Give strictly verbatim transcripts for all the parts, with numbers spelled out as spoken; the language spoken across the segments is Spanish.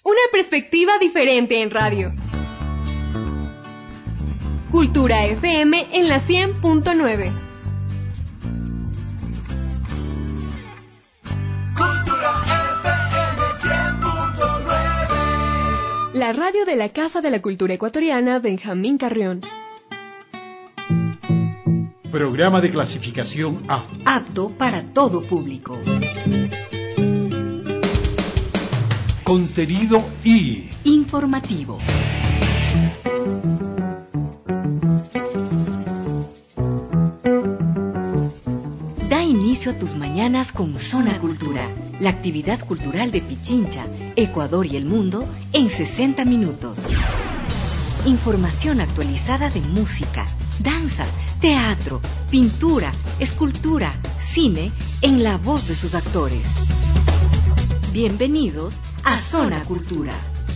Una perspectiva diferente en radio. Cultura F M en la cien punto nueve. Cultura F M cien punto nueve. La radio de la Casa de la Cultura Ecuatoriana Benjamín Carrión. Programa de clasificación A. Apto para todo público. Contenido I. Informativo. Da inicio a tus mañanas con Zona Cultura, la actividad cultural de Pichincha, Ecuador y el mundo en sesenta minutos. Información actualizada de música, danza, teatro, pintura, escultura, cine, en la voz de sus actores. Bienvenidos a Zona Cultura.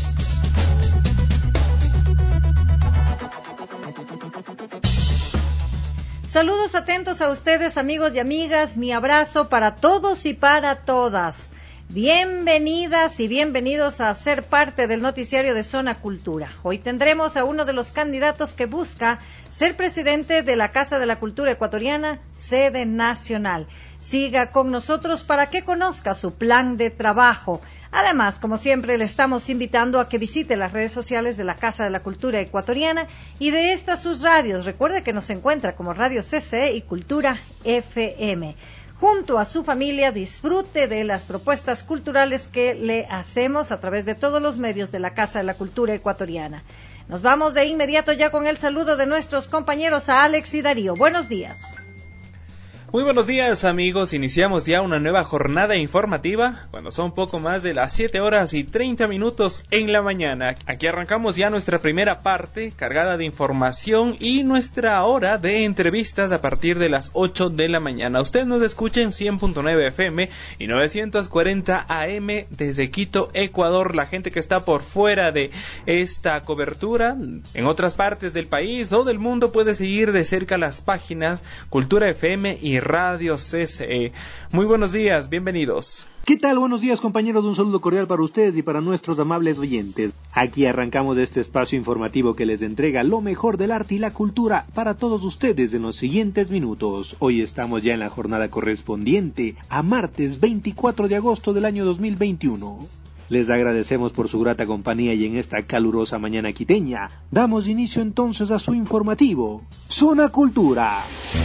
Saludos atentos a ustedes, amigos y amigas. Mi abrazo para todos y para todas. Bienvenidas y bienvenidos a ser parte del noticiario de Zona Cultura. Hoy tendremos a uno de los candidatos que busca ser presidente de la Casa de la Cultura Ecuatoriana, sede nacional. Siga con nosotros para que conozca su plan de trabajo. Además, como siempre, le estamos invitando a que visite las redes sociales de la Casa de la Cultura Ecuatoriana y de estas sus radios. Recuerde que nos encuentra como Radio C C E y Cultura F M. Junto a su familia, disfrute de las propuestas culturales que le hacemos a través de todos los medios de la Casa de la Cultura Ecuatoriana. Nos vamos de inmediato ya con el saludo de nuestros compañeros a Alex y Darío. Buenos días. Muy buenos días, amigos. Iniciamos ya una nueva jornada informativa cuando son poco más de las siete horas y treinta minutos en la mañana. Aquí arrancamos ya nuestra primera parte cargada de información y nuestra hora de entrevistas a partir de las ocho de la mañana. Usted nos escucha en cien punto nueve F M y novecientos cuarenta A M desde Quito, Ecuador. La gente que está por fuera de esta cobertura en otras partes del país o del mundo puede seguir de cerca las páginas Cultura F M y Radio C C E. Muy buenos días, bienvenidos. ¿Qué tal? Buenos días, compañeros. Un saludo cordial para ustedes y para nuestros amables oyentes. Aquí arrancamos este espacio informativo que les entrega lo mejor del arte y la cultura para todos ustedes en los siguientes minutos. Hoy estamos ya en la jornada correspondiente a martes veinticuatro de agosto del año dos mil veintiuno. Les agradecemos por su grata compañía y en esta calurosa mañana quiteña damos inicio entonces a su informativo Zona Cultura.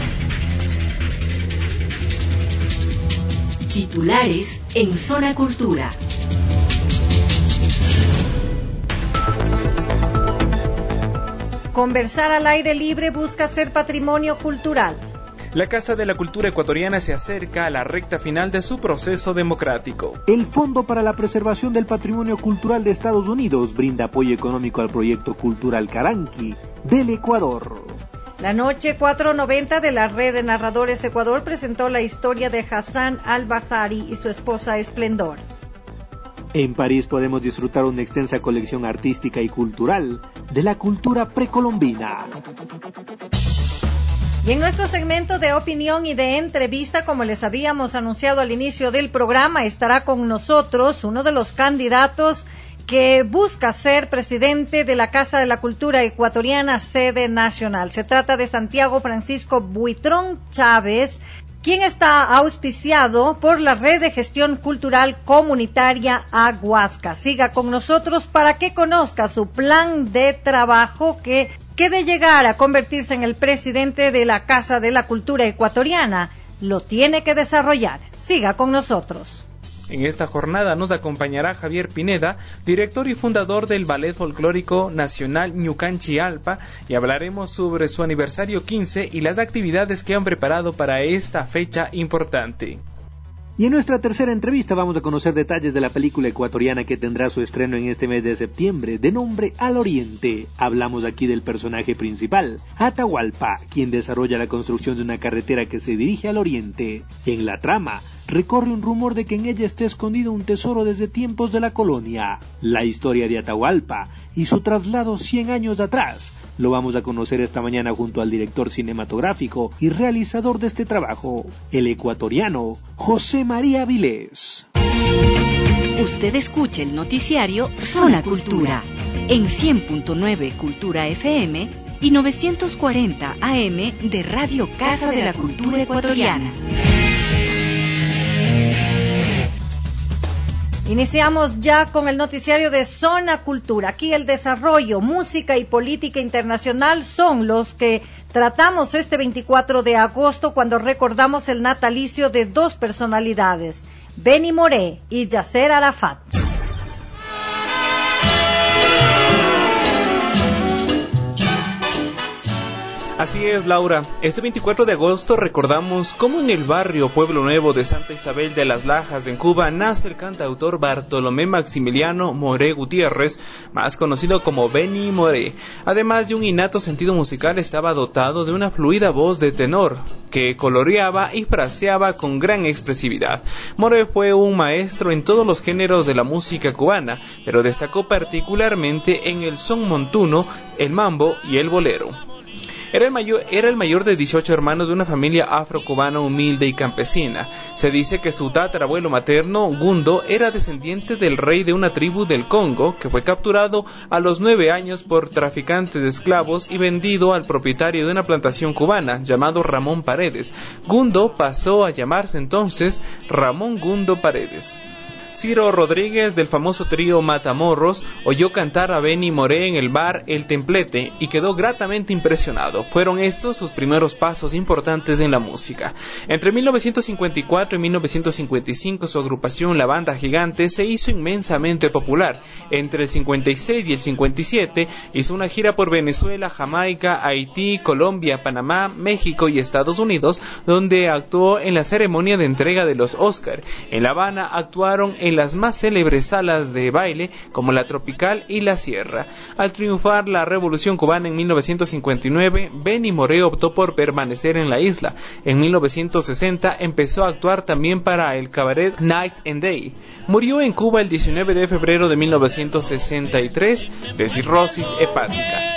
Titulares en Zona Cultura. Conversar al aire libre busca ser patrimonio cultural. La Casa de la Cultura Ecuatoriana se acerca a la recta final de su proceso democrático. El Fondo para la Preservación del Patrimonio Cultural de Estados Unidos brinda apoyo económico al proyecto cultural Caranqui del Ecuador. La noche cuatrocientos noventa de la Red de Narradores Ecuador presentó la historia de Hassan al-Basri y su esposa Esplendor. En París podemos disfrutar una extensa colección artística y cultural de la cultura precolombina. Y en nuestro segmento de opinión y de entrevista, como les habíamos anunciado al inicio del programa, estará con nosotros uno de los candidatos que busca ser presidente de la Casa de la Cultura Ecuatoriana, sede nacional. Se trata de Santiago Francisco Buitrón Chávez, quien está auspiciado por la Red de Gestión Cultural Comunitaria Aguasca. Siga con nosotros para que conozca su plan de trabajo que, que de llegar a convertirse en el presidente de la Casa de la Cultura Ecuatoriana, lo tiene que desarrollar. Siga con nosotros. En esta jornada nos acompañará Javier Pineda, director y fundador del Ballet Folclórico Nacional Ñucanchi Alpa, y hablaremos sobre su aniversario quince y las actividades que han preparado para esta fecha importante. Y en nuestra tercera entrevista vamos a conocer detalles de la película ecuatoriana que tendrá su estreno en este mes de septiembre, de nombre Al Oriente. Hablamos aquí del personaje principal, Atahualpa, quien desarrolla la construcción de una carretera que se dirige al oriente. En la trama, recorre un rumor de que en ella esté escondido un tesoro desde tiempos de la colonia. La historia de Atahualpa y su traslado cien años atrás lo vamos a conocer esta mañana junto al director cinematográfico y realizador de este trabajo, el ecuatoriano José María Vilés. usted escuche el noticiario Zona Cultura en cien punto nueve Cultura F M y novecientos cuarenta A M de Radio Casa de la Cultura Ecuatoriana. Iniciamos ya con el noticiario de Zona Cultura. Aquí el desarrollo, música y política internacional son los que tratamos este veinticuatro de agosto cuando recordamos el natalicio de dos personalidades, Benny Moré y Yasser Arafat. Así es, Laura. Este veinticuatro de agosto recordamos cómo en el barrio Pueblo Nuevo de Santa Isabel de las Lajas, en Cuba, nace el cantautor Bartolomé Maximiliano Moré Gutiérrez, más conocido como Benny Moré. Además de un innato sentido musical, estaba dotado de una fluida voz de tenor, que coloreaba y fraseaba con gran expresividad. Moré fue un maestro en todos los géneros de la música cubana, pero destacó particularmente en el son montuno, el mambo y el bolero. Era el, mayor, era el mayor de dieciocho hermanos de una familia afrocubana humilde y campesina. Se dice que su tatarabuelo materno, Gundo, era descendiente del rey de una tribu del Congo, que fue capturado a los nueve años por traficantes de esclavos y vendido al propietario de una plantación cubana, llamado Ramón Paredes. Gundo pasó a llamarse entonces Ramón Gundo Paredes. Ciro Rodríguez, del famoso trío Matamorros, oyó cantar a Benny Moré en el bar El Templete y quedó gratamente impresionado. Fueron estos sus primeros pasos importantes en la música. Entre mil novecientos cincuenta y cuatro y mil novecientos cincuenta y cinco su agrupación La Banda Gigante se hizo inmensamente popular. Entre el cincuenta y seis y el cincuenta y siete hizo una gira por Venezuela, Jamaica, Haití, Colombia, Panamá, México y Estados Unidos, donde actuó en la ceremonia de entrega de los Oscar. En La Habana actuaron en las más célebres salas de baile como la Tropical y la Sierra. Al triunfar la Revolución Cubana en mil novecientos cincuenta y nueve, Benny Moré optó por permanecer en la isla. En mil novecientos sesenta empezó a actuar también para el cabaret Night and Day. Murió en Cuba el diecinueve de febrero de mil novecientos sesenta y tres de cirrosis hepática.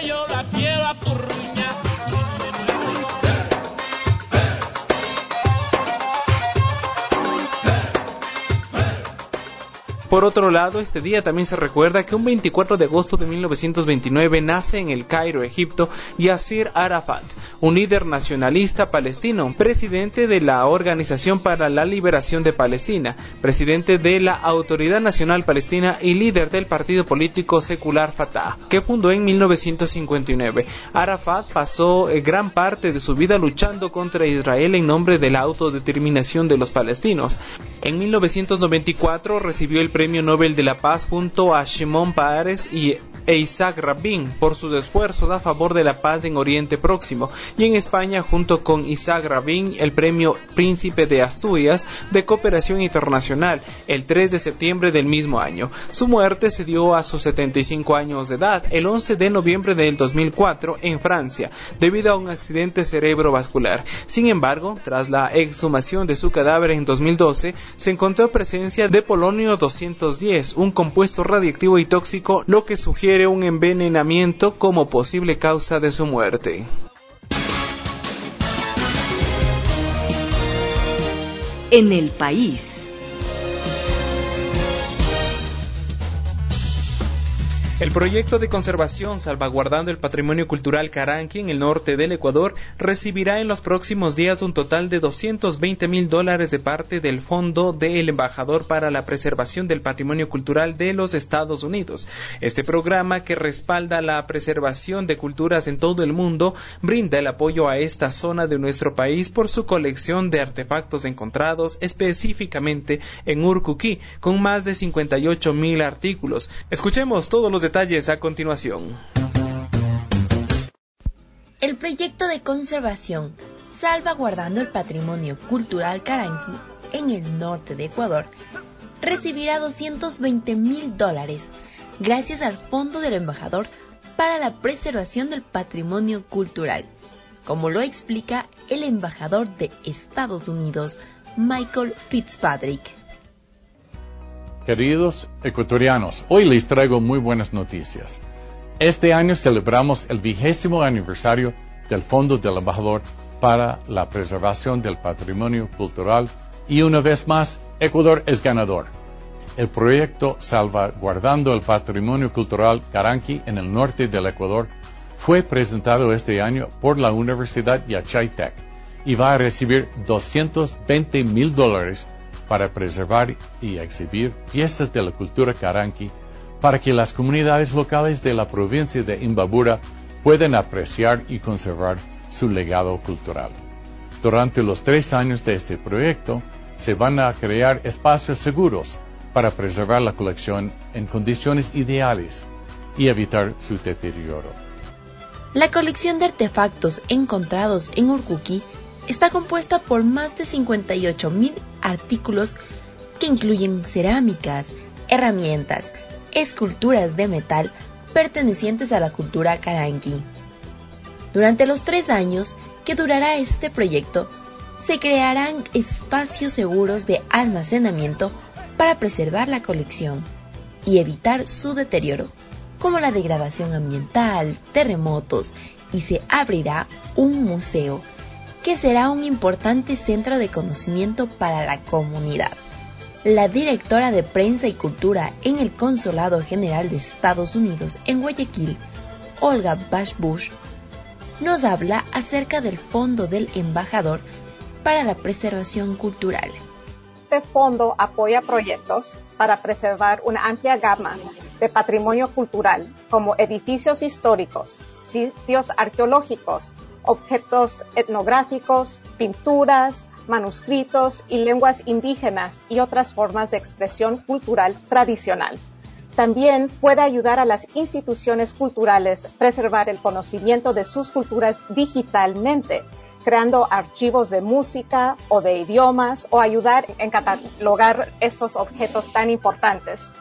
Por otro lado, este día también se recuerda que un veinticuatro de agosto de mil novecientos veintinueve nace en El Cairo, Egipto, Yasser Arafat, un líder nacionalista palestino, presidente de la Organización para la Liberación de Palestina, presidente de la Autoridad Nacional Palestina y líder del partido político secular Fatah, que fundó en mil novecientos cincuenta y nueve. Arafat pasó gran parte de su vida luchando contra Israel en nombre de la autodeterminación de los palestinos. En mil novecientos noventa y cuatro recibió el Premio Nobel de la Paz junto a Shimon Peres y e Isaac Rabin por sus esfuerzos a favor de la paz en Oriente Próximo, y en España junto con Isaac Rabin el Premio Príncipe de Asturias de Cooperación Internacional el tres de septiembre del mismo año. Su muerte se dio a sus setenta y cinco años de edad el once de noviembre del dos mil cuatro en Francia debido a un accidente cerebrovascular. Sin embargo, tras la exhumación de su cadáver en dos mil doce se encontró presencia de polonio doscientos diez, un compuesto radiactivo y tóxico, lo que sugiere un envenenamiento como posible causa de su muerte. En el país. El proyecto de conservación Salvaguardando el Patrimonio Cultural Caranqui en el norte del Ecuador recibirá en los próximos días un total de doscientos veinte mil dólares de parte del Fondo del Embajador para la Preservación del Patrimonio Cultural de los Estados Unidos. Este programa, que respalda la preservación de culturas en todo el mundo, brinda el apoyo a esta zona de nuestro país por su colección de artefactos encontrados específicamente en Urcuquí, con más de cincuenta y ocho mil artículos. Escuchemos todos los detalles a continuación. El proyecto de conservación Salvaguardando el Patrimonio Cultural Caranqui en el norte de Ecuador recibirá doscientos veinte mil dólares gracias al Fondo del Embajador para la Preservación del Patrimonio Cultural, como lo explica el embajador de Estados Unidos, Michael Fitzpatrick. Queridos ecuatorianos, hoy les traigo muy buenas noticias. Este año celebramos el vigésimo aniversario del Fondo del Embajador para la Preservación del Patrimonio Cultural y una vez más, Ecuador es ganador. El proyecto Salvaguardando el Patrimonio Cultural Caranqui en el norte del Ecuador fue presentado este año por la Universidad Yachaitec y va a recibir doscientos veinte mil dólares para preservar y exhibir piezas de la cultura caranqui para que las comunidades locales de la provincia de Imbabura puedan apreciar y conservar su legado cultural. Durante los tres años de este proyecto, se van a crear espacios seguros para preservar la colección en condiciones ideales y evitar su deterioro. La colección de artefactos encontrados en Urcuqui está compuesta por más de cincuenta y ocho mil artículos que incluyen cerámicas, herramientas, esculturas de metal pertenecientes a la cultura caranqui. Durante los tres años que durará este proyecto, se crearán espacios seguros de almacenamiento para preservar la colección y evitar su deterioro, como la degradación ambiental, terremotos, y se abrirá un museo, que será un importante centro de conocimiento para la comunidad. La directora de Prensa y Cultura en el Consulado General de Estados Unidos en Guayaquil, Olga Bashbush, nos habla acerca del Fondo del Embajador para la Preservación Cultural. Este fondo apoya proyectos para preservar una amplia gama de patrimonio cultural, como edificios históricos, sitios arqueológicos, objetos etnográficos, pinturas, manuscritos y lenguas indígenas y otras formas de expresión cultural tradicional. También puede ayudar a las instituciones culturales a preservar el conocimiento de sus culturas digitalmente, creando archivos de música o de idiomas, o ayudar en catalogar estos objetos tan importantes.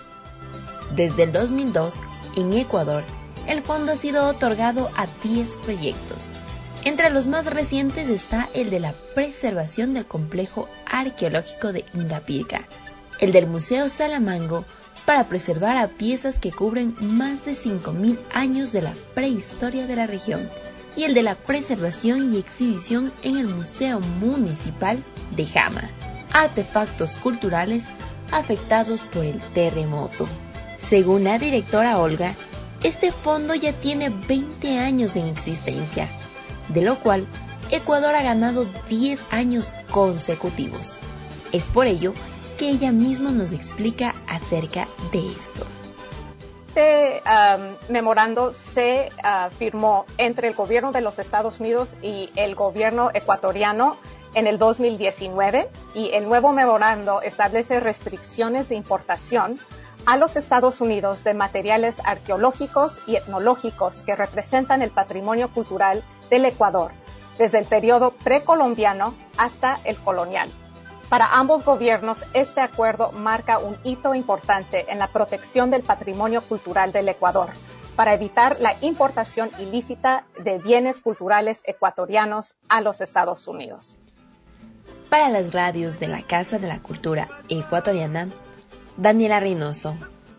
Desde el dos mil dos, en Ecuador, el fondo ha sido otorgado a diez proyectos. Entre los más recientes está el de la preservación del complejo arqueológico de Ingapirca, el del Museo Salamango para preservar a piezas que cubren más de cinco mil años de la prehistoria de la región, y el de la preservación y exhibición en el Museo Municipal de Jama, artefactos culturales afectados por el terremoto. Según la directora Olga, este fondo ya tiene veinte años en existencia, de lo cual Ecuador ha ganado diez años consecutivos. Es por ello que ella misma nos explica acerca de esto. Este um, memorando se uh, firmó entre el gobierno de los Estados Unidos y el gobierno ecuatoriano en el dos mil diecinueve, y el nuevo memorando establece restricciones de importación a los Estados Unidos de materiales arqueológicos y etnológicos que representan el patrimonio cultural del Ecuador, desde el periodo precolombiano hasta el colonial. Para ambos gobiernos, este acuerdo marca un hito importante en la protección del patrimonio cultural del Ecuador, para evitar la importación ilícita de bienes culturales ecuatorianos a los Estados Unidos. Para las radios de la Casa de la Cultura Ecuatoriana, Daniela Reynoso.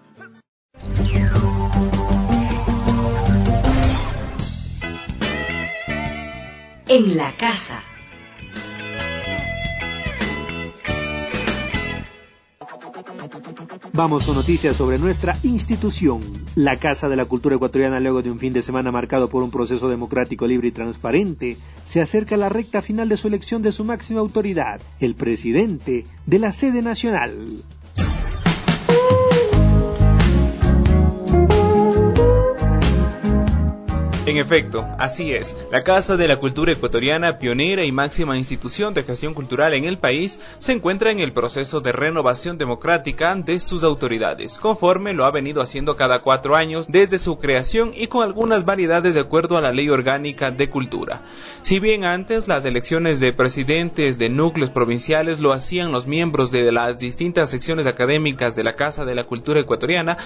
En la casa. Vamos con noticias sobre nuestra institución. La Casa de la Cultura Ecuatoriana, luego de un fin de semana marcado por un proceso democrático libre y transparente, se acerca a la recta final de su elección de su máxima autoridad, el presidente de la sede nacional. En efecto, así es. La Casa de la Cultura Ecuatoriana, pionera y máxima institución de gestión cultural en el país, se encuentra en el proceso de renovación democrática de sus autoridades, conforme lo ha venido haciendo cada cuatro años desde su creación y con algunas variedades de acuerdo a la Ley Orgánica de Cultura. Si bien antes las elecciones de presidentes de núcleos provinciales lo hacían los miembros de las distintas secciones académicas de la Casa de la Cultura Ecuatoriana,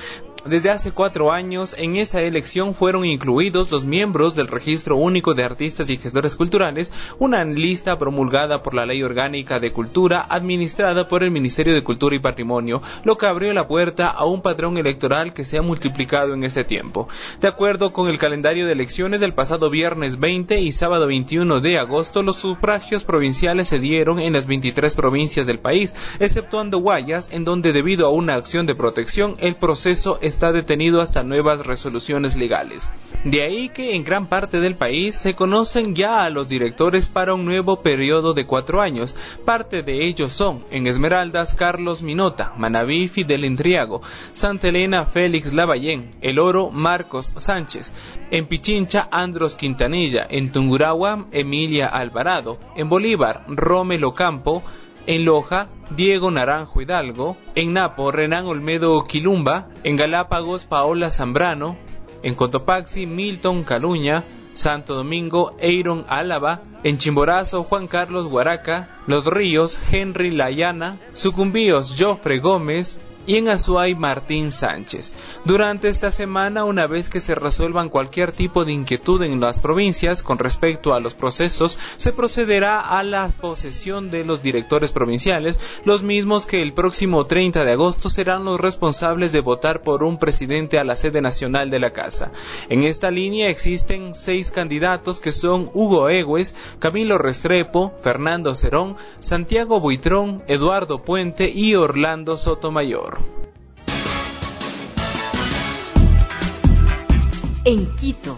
Desde hace cuatro años, en esa elección fueron incluidos los miembros del Registro Único de Artistas y Gestores Culturales, una lista promulgada por la Ley Orgánica de Cultura, administrada por el Ministerio de Cultura y Patrimonio, lo que abrió la puerta a un padrón electoral que se ha multiplicado en ese tiempo. De acuerdo con el calendario de elecciones del pasado viernes veinte y sábado veintiuno de agosto, los sufragios provinciales se dieron en las veintitrés provincias del país, exceptuando Guayas, en donde debido a una acción de protección, el proceso es está detenido hasta nuevas resoluciones legales. De ahí que en gran parte del país se conocen ya a los directores para un nuevo periodo de cuatro años. Parte de ellos son, en Esmeraldas, Carlos Minota, Manabí, Fidel Entriago, Santa Elena, Félix Lavallén, El Oro, Marcos Sánchez, en Pichincha, Andros Quintanilla, en Tungurahua, Emilia Alvarado, en Bolívar, Rómelo Campo, en Loja, Diego Naranjo Hidalgo, en Napo, Renan Olmedo Quilumba, en Galápagos, Paola Zambrano, en Cotopaxi, Milton Caluña, Santo Domingo, Eiron Álava, en Chimborazo, Juan Carlos Guaraca, Los Ríos, Henry Layana, Sucumbíos, Jofre Gómez, y en Azuay, Martín Sánchez. Durante esta semana, una vez que se resuelvan cualquier tipo de inquietud en las provincias con respecto a los procesos, se procederá a la posesión de los directores provinciales, los mismos que el próximo treinta de agosto serán los responsables de votar por un presidente a la sede nacional de la Casa. En esta línea existen seis candidatos que son Hugo Egues, Camilo Restrepo, Fernando Cerón, Santiago Buitrón, Eduardo Puente y Orlando Sotomayor. En Quito.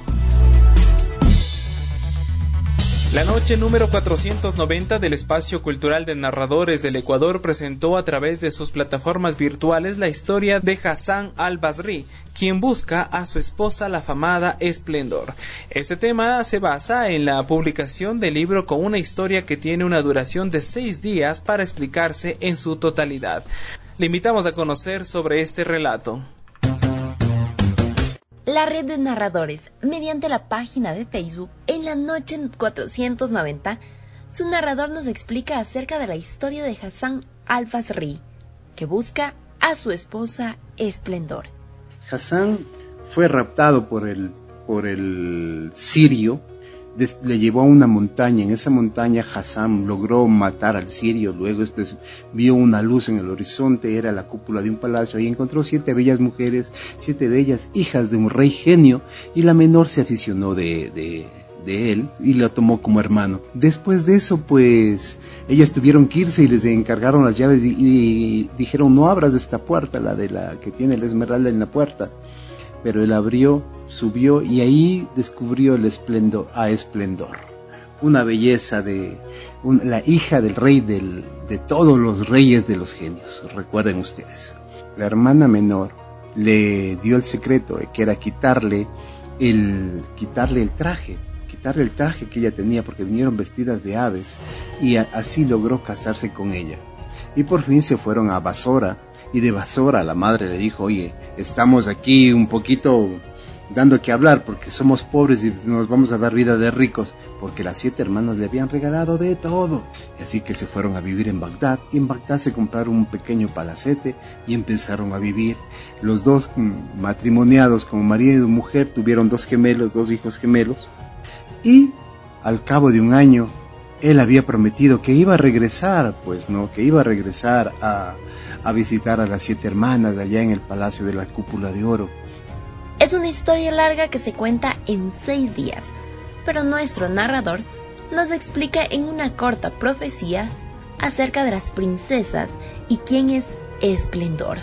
La noche número cuatrocientos noventa del Espacio Cultural de Narradores del Ecuador presentó a través de sus plataformas virtuales la historia de Hassan al-Basri, quien busca a su esposa, la afamada Esplendor. Este tema se basa en la publicación del libro con una historia que tiene una duración de seis días para explicarse en su totalidad. Le invitamos a conocer sobre este relato. La red de narradores, mediante la página de Facebook, en la noche cuatrocientos noventa, su narrador nos explica acerca de la historia de Hassan al-Basri, que busca a su esposa Esplendor. Hassan fue raptado por el, por el sirio, des, le llevó a una montaña. En esa montaña Hassan logró matar al sirio. Luego este vio una luz en el horizonte, era la cúpula de un palacio. Ahí encontró siete bellas mujeres, siete bellas hijas de un rey genio, y la menor se aficionó de, de, de él y lo tomó como hermano. Después de eso, pues, ellas tuvieron que irse y les encargaron las llaves y, y dijeron: no abras esta puerta, la de la que tiene la esmeralda en la puerta. Pero él abrió, subió y ahí descubrió el esplendor, a Esplendor, una belleza de un, la hija del rey del, de todos los reyes de los genios. Recuerden ustedes, la hermana menor le dio el secreto, que era quitarle el quitarle el traje, quitarle el traje que ella tenía, porque vinieron vestidas de aves, y a, así logró casarse con ella. Y por fin se fueron a Basora. Y de Basora la madre le dijo: oye, estamos aquí un poquito dando que hablar porque somos pobres y nos vamos a dar vida de ricos, porque las siete hermanas le habían regalado de todo. Y así que se fueron a vivir en Bagdad, y en Bagdad se compraron un pequeño palacete y empezaron a vivir. Los dos matrimoniados como marido y mujer tuvieron dos gemelos, dos hijos gemelos, y al cabo de un año él había prometido que iba a regresar, pues no, que iba a regresar a a visitar a las siete hermanas allá en el Palacio de la Cúpula de Oro. Es una historia larga que se cuenta en seis días, pero nuestro narrador nos explica en una corta profecía acerca de las princesas y quién es Esplendor.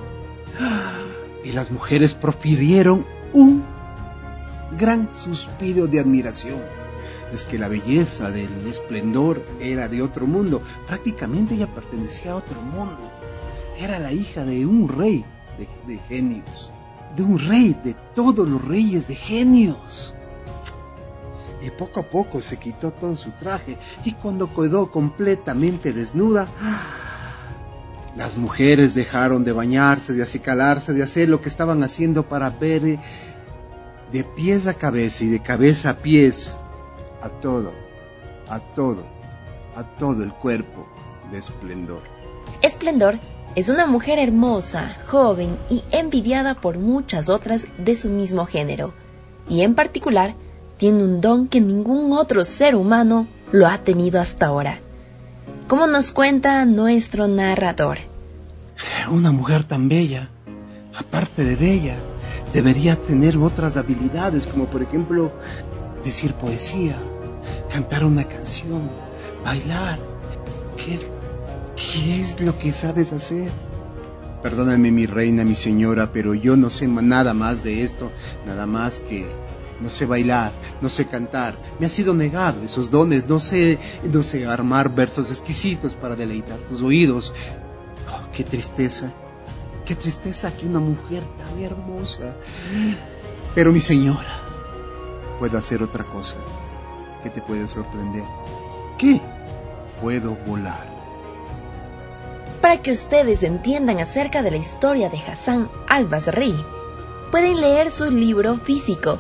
Y las mujeres profirieron un gran suspiro de admiración. Es que la belleza del Esplendor era de otro mundo, prácticamente ella pertenecía a otro mundo. Era la hija de un rey de, de genios, de un rey de todos los reyes de genios. Y poco a poco se quitó todo su traje, y cuando quedó completamente desnuda, las mujeres dejaron de bañarse, de acicalarse, de hacer lo que estaban haciendo para ver de pies a cabeza y de cabeza a pies a todo, a todo, a todo el cuerpo de Esplendor. Esplendor Es una mujer hermosa, joven y envidiada por muchas otras de su mismo género, y en particular tiene un don que ningún otro ser humano lo ha tenido hasta ahora, como nos cuenta nuestro narrador. Una mujer tan bella, aparte de bella, debería tener otras habilidades, como por ejemplo decir poesía, cantar una canción, bailar. ¿Qué, qué es lo que sabes hacer? Perdóname, mi reina, mi señora, pero yo no sé nada más de esto, nada más que no sé bailar, no sé cantar. Me ha sido negado esos dones, no sé, no sé armar versos exquisitos para deleitar tus oídos. Oh, qué tristeza, qué tristeza que una mujer tan hermosa. Pero mi señora, puedo hacer otra cosa que te puede sorprender. ¿Qué? Puedo volar. Para que ustedes entiendan acerca de la historia de Hassan al-Basri, pueden leer su libro físico.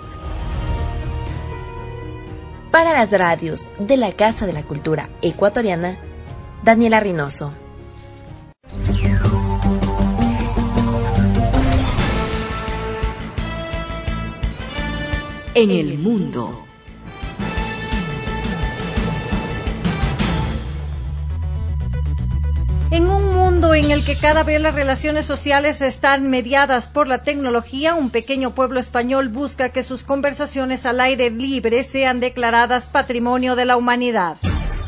Para las radios de la Casa de la Cultura Ecuatoriana, Daniela Reynoso. En el mundo. En un mundo en el que cada vez las relaciones sociales están mediadas por la tecnología, un pequeño pueblo español busca que sus conversaciones al aire libre sean declaradas Patrimonio de la Humanidad.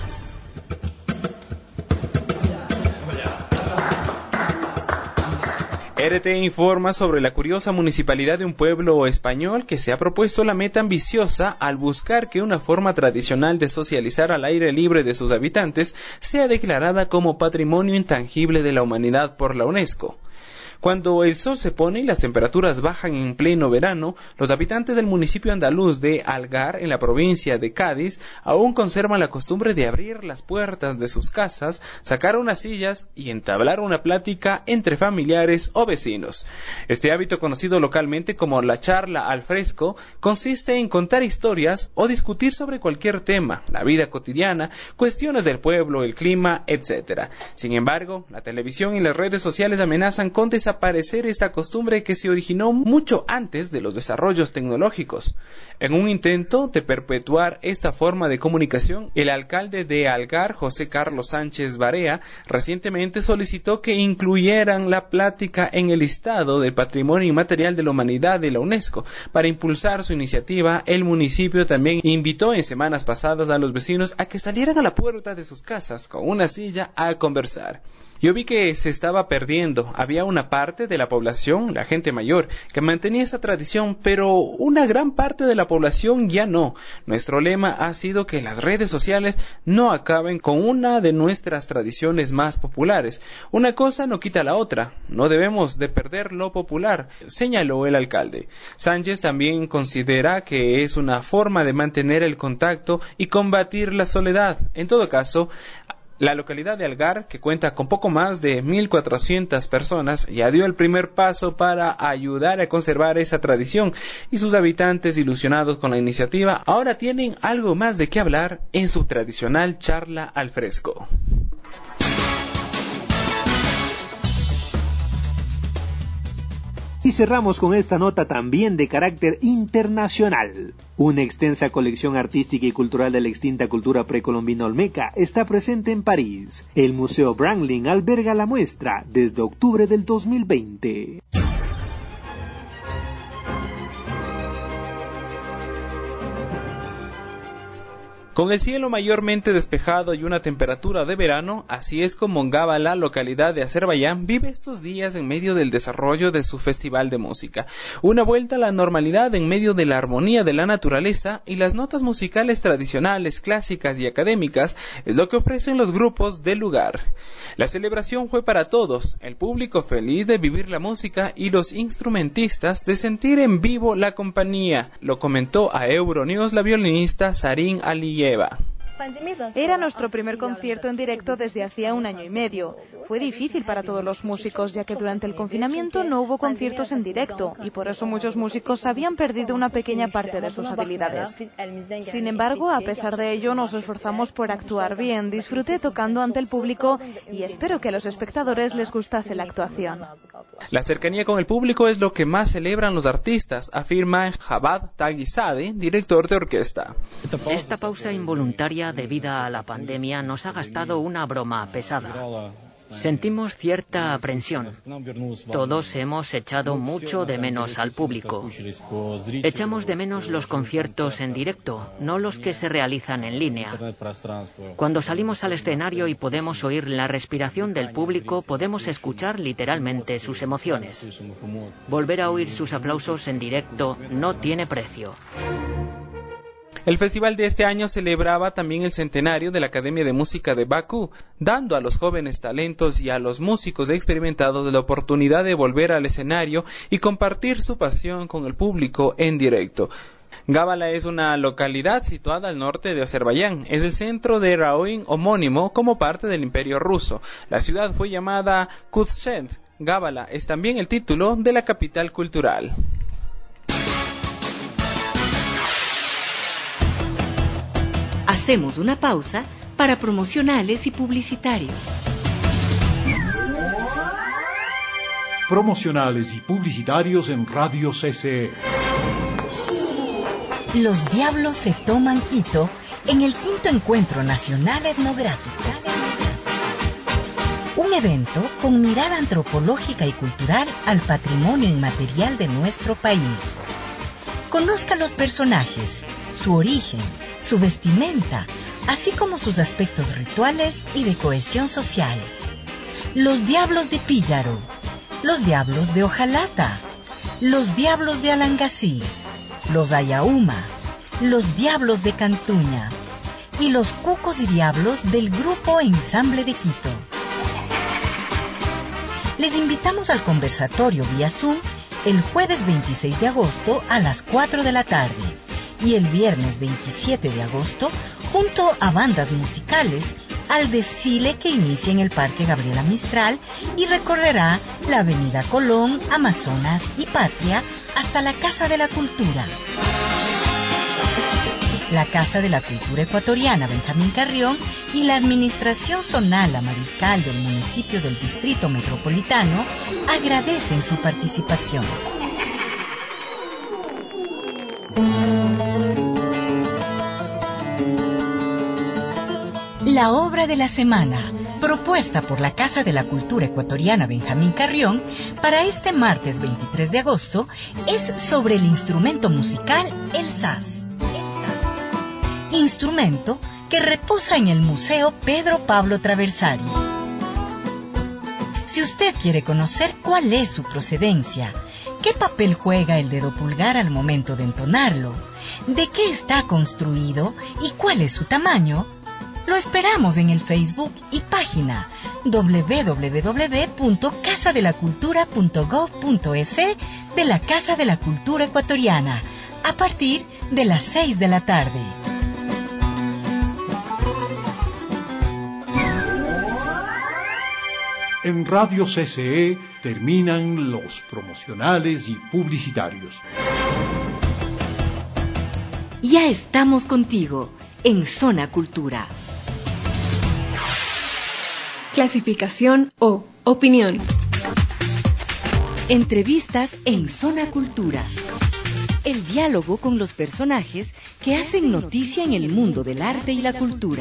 R T informa sobre la curiosa municipalidad de un pueblo español que se ha propuesto la meta ambiciosa al buscar que una forma tradicional de socializar al aire libre de sus habitantes sea declarada como Patrimonio Intangible de la Humanidad por la UNESCO. Cuando el sol se pone y las temperaturas bajan en pleno verano, los habitantes del municipio andaluz de Algar, en la provincia de Cádiz, aún conservan la costumbre de abrir las puertas de sus casas, sacar unas sillas y entablar una plática entre familiares o vecinos. Este hábito, conocido localmente como la charla al fresco, consiste en contar historias o discutir sobre cualquier tema, la vida cotidiana, cuestiones del pueblo, el clima, etcétera. Sin embargo, la televisión y las redes sociales amenazan con desaparecer esta costumbre que se originó mucho antes de los desarrollos tecnológicos. En un intento de perpetuar esta forma de comunicación, el alcalde de Algar, José Carlos Sánchez Barea, recientemente solicitó que incluyeran la plática en el listado del Patrimonio Inmaterial de la Humanidad de la UNESCO. Para impulsar su iniciativa, el municipio también invitó en semanas pasadas a los vecinos a que salieran a la puerta de sus casas con una silla a conversar. Yo vi que se estaba perdiendo. Había una parte de la población, la gente mayor, que mantenía esa tradición, pero una gran parte de la población ya no. Nuestro lema ha sido que las redes sociales no acaben con una de nuestras tradiciones más populares. Una cosa no quita la otra. No debemos de perder lo popular, señaló el alcalde. Sánchez también considera que es una forma de mantener el contacto y combatir la soledad. En todo caso, la localidad de Algar, que cuenta con poco más de mil cuatrocientas personas, ya dio el primer paso para ayudar a conservar esa tradición, y sus habitantes, ilusionados con la iniciativa, ahora tienen algo más de qué hablar en su tradicional charla al fresco. Y cerramos con esta nota también de carácter internacional. Una extensa colección artística y cultural de la extinta cultura precolombina olmeca está presente en París. El Museo Branly alberga la muestra desde octubre del dos mil veinte. Con el cielo mayormente despejado y una temperatura de verano, así es como Ngaba, la localidad de Azerbaiyán, vive estos días en medio del desarrollo de su festival de música. Una vuelta a la normalidad en medio de la armonía de la naturaleza y las notas musicales tradicionales, clásicas y académicas es lo que ofrecen los grupos del lugar. La celebración fue para todos, el público feliz de vivir la música y los instrumentistas de sentir en vivo la compañía, lo comentó a Euronews la violinista Sarin Aliyeva. Era nuestro primer concierto en directo desde hacía un año y medio. Fue difícil para todos los músicos, ya que durante el confinamiento no hubo conciertos en directo y por eso muchos músicos habían perdido una pequeña parte de sus habilidades. Sin embargo, a pesar de ello, nos esforzamos por actuar bien. Disfruté tocando ante el público y espero que a los espectadores les gustase la actuación. La cercanía con el público es lo que más celebran los artistas, afirma Javad Taguizade, director de orquesta. Esta pausa involuntaria debida a la pandemia nos ha gastado una broma pesada. Sentimos cierta aprensión. Todos hemos echado mucho de menos al público. Echamos de menos los conciertos en directo, no los que se realizan en línea. Cuando salimos al escenario y podemos oír la respiración del público, podemos escuchar literalmente sus emociones. Volver a oír sus aplausos en directo no tiene precio. El festival de este año celebraba también el centenario de la Academia de Música de Bakú, dando a los jóvenes talentos y a los músicos experimentados la oportunidad de volver al escenario y compartir su pasión con el público en directo. Gabala es una localidad situada al norte de Azerbaiyán. Es el centro de Raoin homónimo como parte del Imperio Ruso. La ciudad fue llamada Kuzchent. Gabala es también el título de la capital cultural. Hacemos una pausa para promocionales y publicitarios. Promocionales y publicitarios en Radio C C E. Los Diablos se toman Quito en el quinto Encuentro Nacional Etnográfico. Un evento con mirada antropológica y cultural al patrimonio inmaterial de nuestro país. Conozca los personajes, su origen, su vestimenta, así como sus aspectos rituales y de cohesión social. Los Diablos de Píllaro, los Diablos de Ojalata, los Diablos de Alangasí, los Ayauma, los Diablos de Cantuña y los Cucos y Diablos del Grupo Ensamble de Quito. Les invitamos al conversatorio vía Zoom el jueves veintiséis de agosto a las cuatro de la tarde y el viernes veintisiete de agosto junto a bandas musicales al desfile que inicia en el Parque Gabriela Mistral y recorrerá la Avenida Colón, Amazonas y Patria hasta la Casa de la Cultura. La Casa de la Cultura Ecuatoriana Benjamín Carrión y la Administración Zonal La Mariscal del municipio del Distrito Metropolitano agradecen su participación. La obra de la semana, propuesta por la Casa de la Cultura Ecuatoriana Benjamín Carrión para este martes veintitrés de agosto, es sobre el instrumento musical el saz. Instrumento que reposa en el Museo Pedro Pablo Traversari. Si usted quiere conocer cuál es su procedencia, qué papel juega el dedo pulgar al momento de entonarlo, de qué está construido y cuál es su tamaño, lo esperamos en el Facebook y página doble u doble u doble u punto casa de la cultura punto gov punto es de la Casa de la Cultura Ecuatoriana, a partir de las seis de la tarde. En Radio C C E terminan los promocionales y publicitarios. Ya estamos contigo en Zona Cultura. Clasificación O. Opinión. Entrevistas en Zona Cultura. El diálogo con los personajes que hacen noticia en el mundo del arte y la cultura.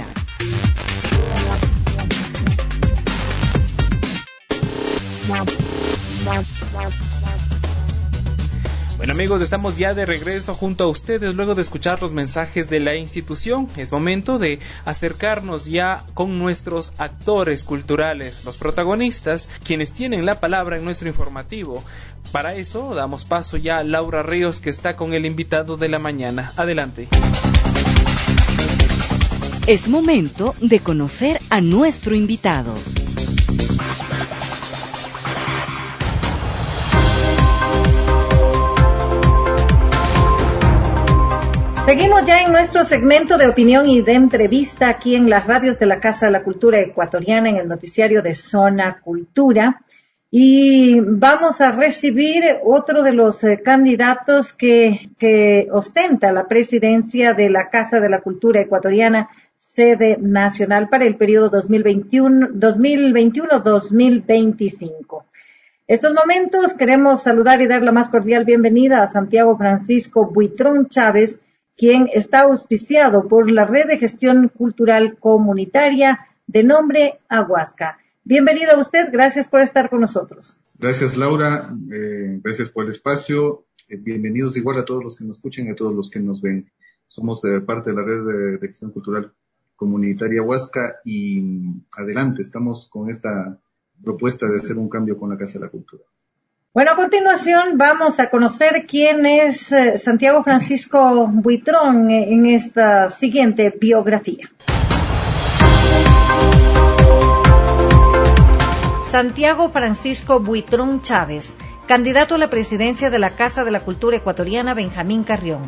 Bueno amigos, estamos ya de regreso junto a ustedes luego de escuchar los mensajes de la institución. Es momento de acercarnos ya con nuestros actores culturales, los protagonistas, quienes tienen la palabra en nuestro informativo. Para eso damos paso ya a Laura Ríos, que está con el invitado de la mañana. Adelante. Es momento de conocer a nuestro invitado. Seguimos ya en nuestro segmento de opinión y de entrevista aquí en las radios de la Casa de la Cultura Ecuatoriana, en el noticiario de Zona Cultura. Y vamos a recibir otro de los eh, candidatos que, que ostenta la presidencia de la Casa de la Cultura Ecuatoriana, sede nacional para el periodo dos mil veintiuno dos mil veinticinco. Estos momentos queremos saludar y dar la más cordial bienvenida a Santiago Francisco Buitrón Chávez, quien está auspiciado por la Red de Gestión Cultural Comunitaria de nombre Ahuasca. Bienvenido a usted, gracias por estar con nosotros. Gracias, Laura, eh, gracias por el espacio. Eh, bienvenidos igual a todos los que nos escuchan y a todos los que nos ven. Somos de parte de la Red de, de Gestión Cultural Comunitaria Ahuasca y adelante, estamos con esta propuesta de hacer un cambio con la Casa de la Cultura. Bueno, a continuación vamos a conocer quién es eh, Santiago Francisco Buitrón eh, en esta siguiente biografía. Santiago Francisco Buitrón Chávez, candidato a la presidencia de la Casa de la Cultura Ecuatoriana Benjamín Carrión.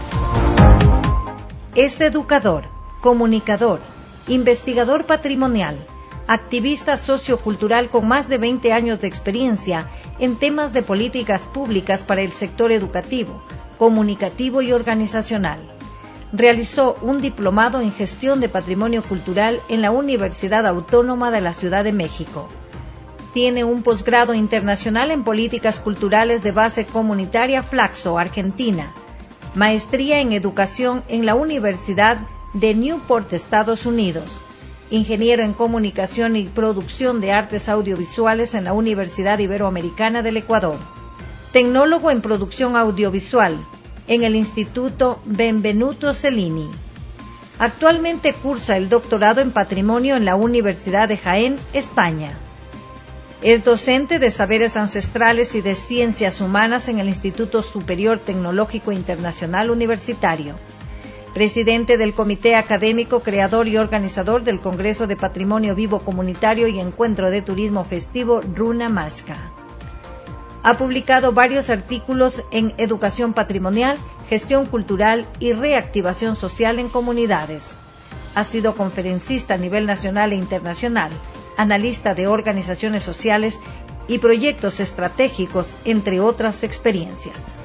Es educador, comunicador, investigador patrimonial, activista sociocultural con más de veinte años de experiencia en temas de políticas públicas para el sector educativo, comunicativo y organizacional. Realizó un diplomado en gestión de patrimonio cultural en la Universidad Autónoma de la Ciudad de México. Tiene un posgrado internacional en políticas culturales de base comunitaria Flaxo, Argentina. Maestría en educación en la Universidad de Newport, Estados Unidos. Ingeniero en Comunicación y Producción de Artes Audiovisuales en la Universidad Iberoamericana del Ecuador. Tecnólogo en Producción Audiovisual en el Instituto Benvenuto Cellini. Actualmente cursa el doctorado en Patrimonio en la Universidad de Jaén, España. Es docente de Saberes Ancestrales y de Ciencias Humanas en el Instituto Superior Tecnológico Internacional Universitario. Presidente del Comité Académico, creador y organizador del Congreso de Patrimonio Vivo Comunitario y Encuentro de Turismo Festivo Runa Masca. Ha publicado varios artículos en educación patrimonial, gestión cultural y reactivación social en comunidades. Ha sido conferencista a nivel nacional e internacional, analista de organizaciones sociales y proyectos estratégicos, entre otras experiencias.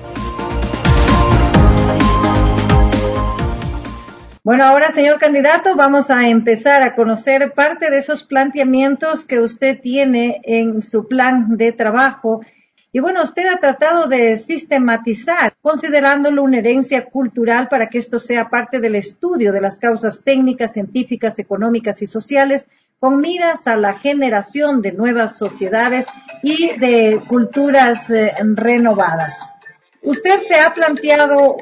Bueno, ahora, señor candidato, vamos a empezar a conocer parte de esos planteamientos que usted tiene en su plan de trabajo. Y bueno, usted ha tratado de sistematizar, considerándolo una herencia cultural para que esto sea parte del estudio de las causas técnicas, científicas, económicas y sociales, con miras a la generación de nuevas sociedades y de culturas eh, renovadas. Usted se ha planteado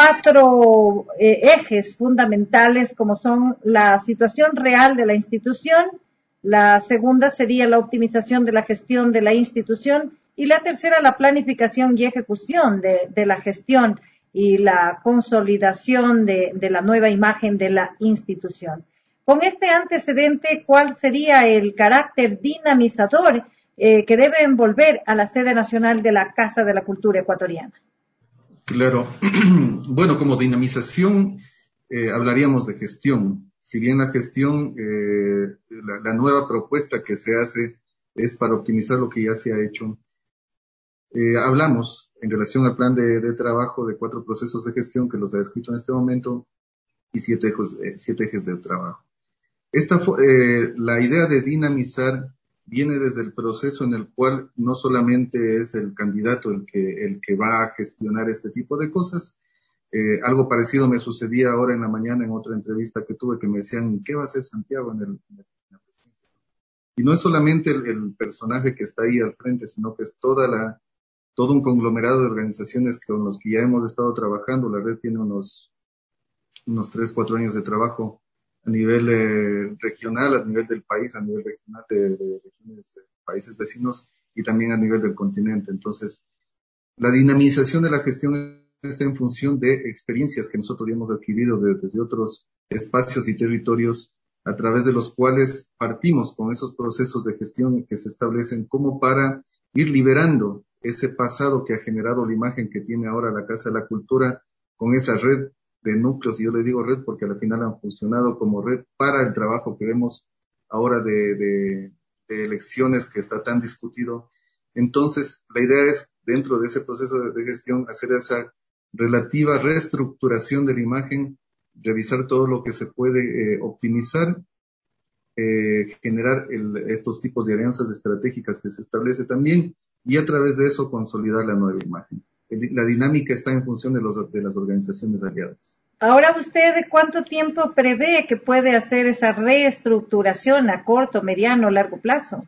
cuatro eh, ejes fundamentales, como son la situación real de la institución, la segunda sería la optimización de la gestión de la institución y la tercera la planificación y ejecución de, de la gestión y la consolidación de, de la nueva imagen de la institución. Con este antecedente, ¿cuál sería el carácter dinamizador eh, que debe envolver a la sede nacional de la Casa de la Cultura Ecuatoriana? Claro. Bueno, como dinamización eh, hablaríamos de gestión. Si bien la gestión, eh, la, la nueva propuesta que se hace es para optimizar lo que ya se ha hecho. Eh, hablamos en relación al plan de, de trabajo de cuatro procesos de gestión que los he descrito en este momento y siete ejes, eh, siete ejes de trabajo. Esta, eh, la idea de dinamizar viene desde el proceso en el cual no solamente es el candidato el que, el que va a gestionar este tipo de cosas. Eh, algo parecido me sucedía ahora en la mañana en otra entrevista que tuve que me decían, ¿qué va a hacer Santiago en, el, en la presidencia? Y no es solamente el, el personaje que está ahí al frente, sino que es toda la, todo un conglomerado de organizaciones con los que ya hemos estado trabajando. La red tiene unos, unos tres, cuatro años de trabajo a nivel eh, regional, a nivel del país, a nivel regional de, de regiones, de países vecinos y también a nivel del continente. Entonces, la dinamización de la gestión está en función de experiencias que nosotros hemos adquirido de, desde otros espacios y territorios a través de los cuales partimos con esos procesos de gestión que se establecen como para ir liberando ese pasado que ha generado la imagen que tiene ahora la Casa de la Cultura con esa red de núcleos, y yo le digo red porque al final han funcionado como red para el trabajo que vemos ahora de, de, de elecciones que está tan discutido. Entonces, la idea es, dentro de ese proceso de, de gestión, hacer esa relativa reestructuración de la imagen, revisar todo lo que se puede eh, optimizar, eh, generar el, estos tipos de alianzas estratégicas que se establece también, y a través de eso consolidar la nueva imagen. El, la dinámica está en función de, los, de las organizaciones aliadas. Ahora, ¿usted cuánto tiempo prevé que puede hacer esa reestructuración a corto, mediano, largo plazo?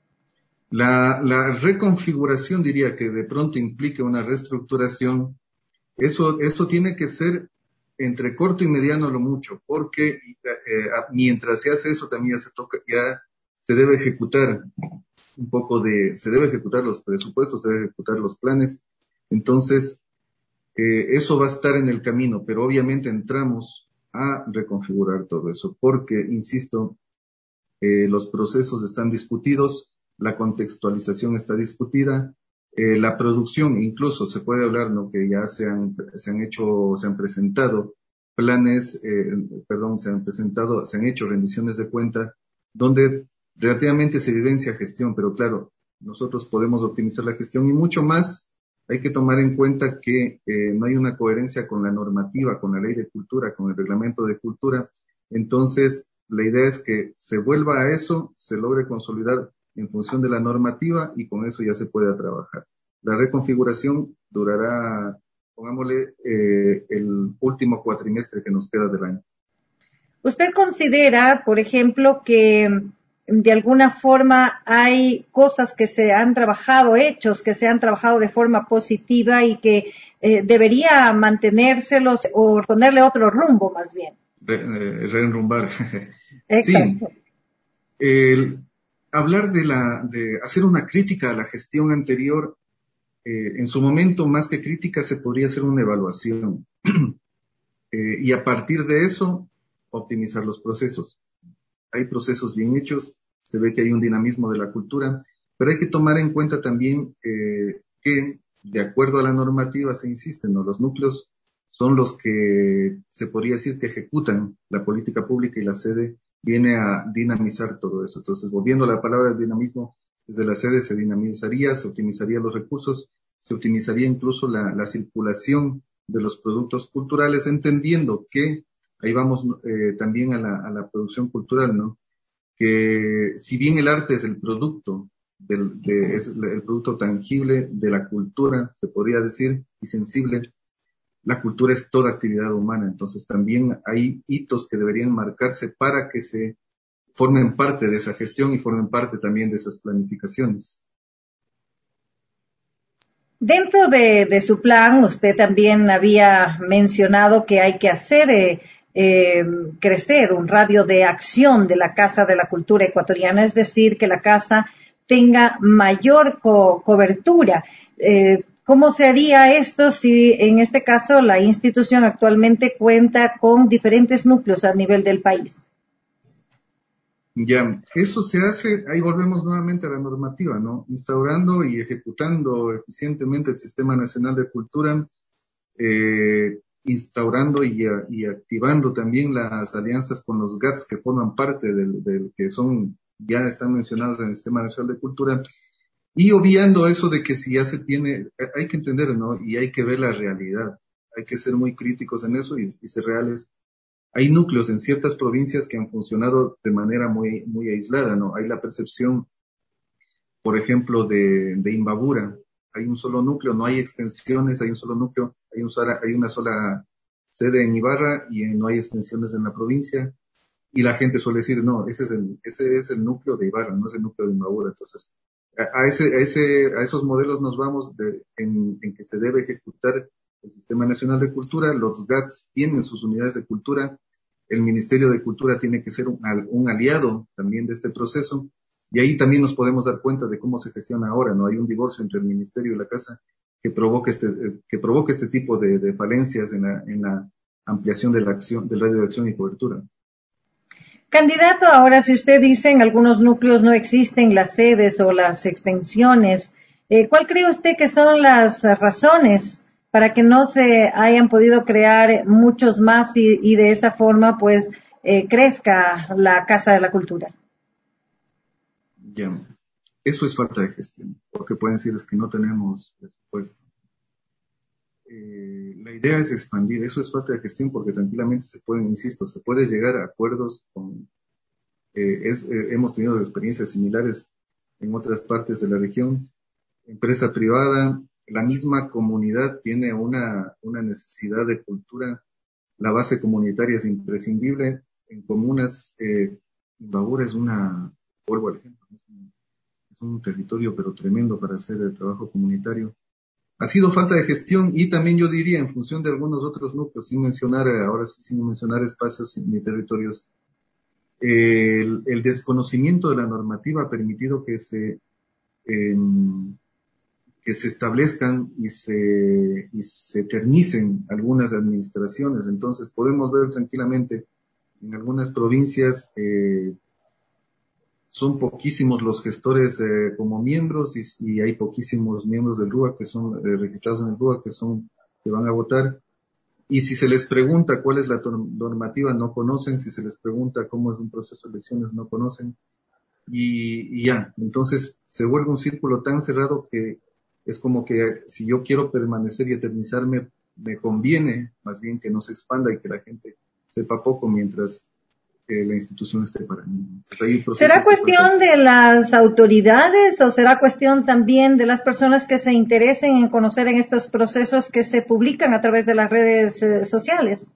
La, la reconfiguración, diría que de pronto implica una reestructuración. Eso, eso tiene que ser entre corto y mediano lo mucho, porque eh, mientras se hace eso también ya se toca, ya se debe ejecutar un poco de, se debe ejecutar los presupuestos, se debe ejecutar los planes. Entonces, eh, eso va a estar en el camino, pero obviamente entramos a reconfigurar todo eso, porque, insisto, eh, los procesos están discutidos, la contextualización está discutida, eh, la producción, incluso se puede hablar, ¿no?, que ya se han, se han hecho, se han presentado planes, eh, perdón, se han presentado, se han hecho rendiciones de cuenta, donde relativamente se evidencia gestión, pero claro, nosotros podemos optimizar la gestión y mucho más. Hay que tomar en cuenta que eh, no hay una coherencia con la normativa, con la ley de cultura, con el reglamento de cultura. Entonces, la idea es que se vuelva a eso, se logre consolidar en función de la normativa y con eso ya se pueda trabajar. La reconfiguración durará, pongámosle, eh, el último cuatrimestre que nos queda del año. ¿Usted considera, por ejemplo, que de alguna forma hay cosas que se han trabajado, hechos que se han trabajado de forma positiva y que eh, debería mantenérselos o ponerle otro rumbo más bien? Re, eh, reenrumbar. Sí. El, hablar de la, de hacer una crítica a la gestión anterior, eh, en su momento más que crítica se podría hacer una evaluación. eh, y a partir de eso, optimizar los procesos. Hay procesos bien hechos, se ve que hay un dinamismo de la cultura, pero hay que tomar en cuenta también eh, que, de acuerdo a la normativa, se insiste, ¿no? Los núcleos son los que se podría decir que ejecutan la política pública y la sede viene a dinamizar todo eso. Entonces, volviendo a la palabra de dinamismo, desde la sede se dinamizaría, se optimizarían los recursos, se optimizaría incluso la, la circulación de los productos culturales, entendiendo que ahí vamos eh, también a la, a la producción cultural, ¿no? Que si bien el arte es el producto, del, de, es el producto tangible de la cultura, se podría decir, y sensible, la cultura es toda actividad humana. Entonces también hay hitos que deberían marcarse para que se formen parte de esa gestión y formen parte también de esas planificaciones. Dentro de, de su plan, usted también había mencionado que hay que hacer eh, eh, crecer un radio de acción de la Casa de la Cultura Ecuatoriana, es decir, que la casa tenga mayor co- cobertura. Eh, ¿Cómo se haría esto si en este caso la institución actualmente cuenta con diferentes núcleos a nivel del país? Ya, eso se hace, ahí volvemos nuevamente a la normativa, ¿no? Instaurando y ejecutando eficientemente el Sistema Nacional de Cultura, eh, instaurando y, y activando también las alianzas con los G A Ts que forman parte del, del que son, ya están mencionados en el Sistema Nacional de Cultura, y obviando eso de que si ya se tiene, hay que entender, ¿no? Y hay que ver la realidad, hay que ser muy críticos en eso y, y ser reales. Hay núcleos en ciertas provincias que han funcionado de manera muy, muy aislada, ¿no? Hay la percepción, por ejemplo, de, de Imbabura. Hay un solo núcleo, no hay extensiones, hay un solo núcleo, hay, un sola, hay una sola sede en Ibarra y no hay extensiones en la provincia. Y la gente suele decir, no, ese es el, ese es el núcleo de Ibarra, no es el núcleo de Imbabura. Entonces, a, a ese, a ese, a esos modelos nos vamos de, en, en que se debe ejecutar el Sistema Nacional de Cultura. Los G A Ts tienen sus unidades de cultura, el Ministerio de Cultura tiene que ser un, un aliado también de este proceso, y ahí también nos podemos dar cuenta de cómo se gestiona ahora, ¿no? Hay un divorcio entre el Ministerio y la Casa que provoca este, que provoca este tipo de, de falencias en la, en la ampliación de la acción, del radio de acción y cobertura. Candidato, ahora si usted dice en algunos núcleos no existen las sedes o las extensiones, eh, ¿cuál cree usted que son las razones para que no se hayan podido crear muchos más y, y de esa forma pues eh, crezca la Casa de la Cultura? Ya, eso es falta de gestión, porque pueden decir es que no tenemos presupuesto. Eh, la idea es expandir, eso es falta de gestión porque tranquilamente se pueden, insisto, se puede llegar a acuerdos con, eh, es, eh, hemos tenido experiencias similares en otras partes de la región, empresa privada, la misma comunidad tiene una, una necesidad de cultura, la base comunitaria es imprescindible, en comunas, eh, Imbabura es una, vuelvo al ejemplo, es un, es un territorio pero tremendo para hacer el trabajo comunitario. Ha sido falta de gestión y también yo diría en función de algunos otros núcleos, sin mencionar, ahora sí, sin mencionar espacios ni territorios, eh, el, el desconocimiento de la normativa ha permitido que se, eh, que se establezcan y se, y se eternicen algunas administraciones. Entonces podemos ver tranquilamente en algunas provincias, eh, son poquísimos los gestores eh, como miembros y, y hay poquísimos miembros del R U A que son eh, registrados en el R U A que son que van a votar. Y si se les pregunta cuál es la normativa, no conocen. Si se les pregunta cómo es un proceso de elecciones, no conocen. Y, y ya, entonces se vuelve un círculo tan cerrado que es como que si yo quiero permanecer y eternizarme, me conviene más bien que no se expanda y que la gente sepa poco mientras que la institución esté para mí. ¿Será cuestión de las autoridades o será cuestión también de las personas que se interesen en conocer en estos procesos que se publican a través de las redes eh, sociales?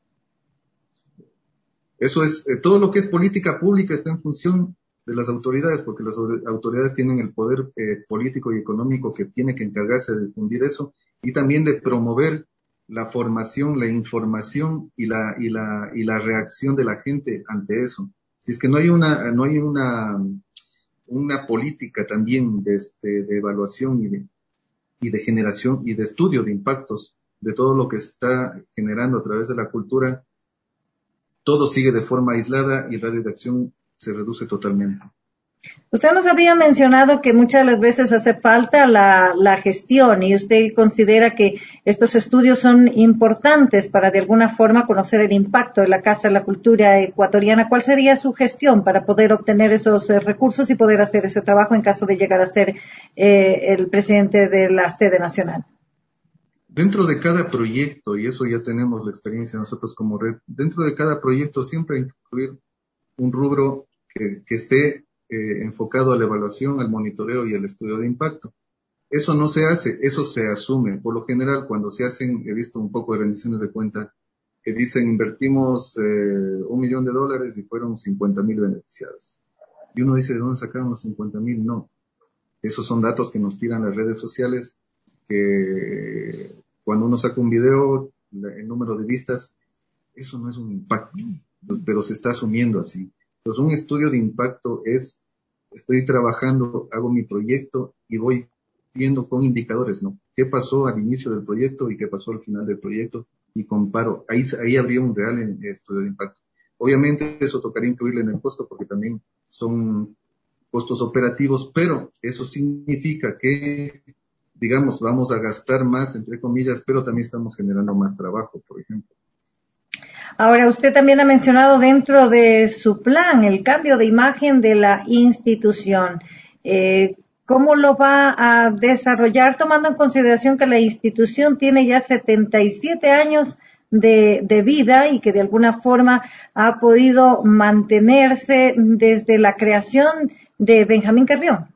Eso es, eh, todo lo que es política pública está en función de las autoridades, porque las autoridades tienen el poder eh, político y económico que tiene que encargarse de difundir eso y también de promover la formación, la información y la, y la, y la reacción de la gente ante eso. Si es que no hay una, no hay una, una política también de, este, de evaluación y de, y de generación y de estudio de impactos de todo lo que se está generando a través de la cultura, todo sigue de forma aislada y Radio de Acción se reduce totalmente. Usted nos había mencionado que muchas de las veces hace falta la, la gestión y usted considera que estos estudios son importantes para de alguna forma conocer el impacto de la Casa de la Cultura ecuatoriana. ¿Cuál sería su gestión para poder obtener esos eh, recursos y poder hacer ese trabajo en caso de llegar a ser eh, el presidente de la sede nacional? Dentro de cada proyecto, y eso ya tenemos la experiencia nosotros como red, dentro de cada proyecto siempre incluir un rubro que, que esté Eh, enfocado a la evaluación, al monitoreo y al estudio de impacto. Eso no se hace, eso se asume. Por lo general, cuando se hacen, he visto un poco de rendiciones de cuenta que dicen invertimos eh, un millón de dólares y fueron cincuenta mil beneficiados. Y uno dice, ¿de dónde sacaron los cincuenta mil? No. Esos son datos que nos tiran las redes sociales, que cuando uno saca un video, el número de vistas, eso no es un impacto, pero se está asumiendo así. Entonces, un estudio de impacto es, estoy trabajando, hago mi proyecto y voy viendo con indicadores, ¿no? ¿Qué pasó al inicio del proyecto y qué pasó al final del proyecto? Y comparo. Ahí, ahí habría un real estudio de impacto. Obviamente, eso tocaría incluirle en el costo porque también son costos operativos, pero eso significa que, digamos, vamos a gastar más, entre comillas, pero también estamos generando más trabajo, por ejemplo. Ahora, usted también ha mencionado dentro de su plan el cambio de imagen de la institución. Eh, ¿Cómo lo va a desarrollar tomando en consideración que la institución tiene ya setenta y siete años de, de vida y que de alguna forma ha podido mantenerse desde la creación de Benjamín Carrión?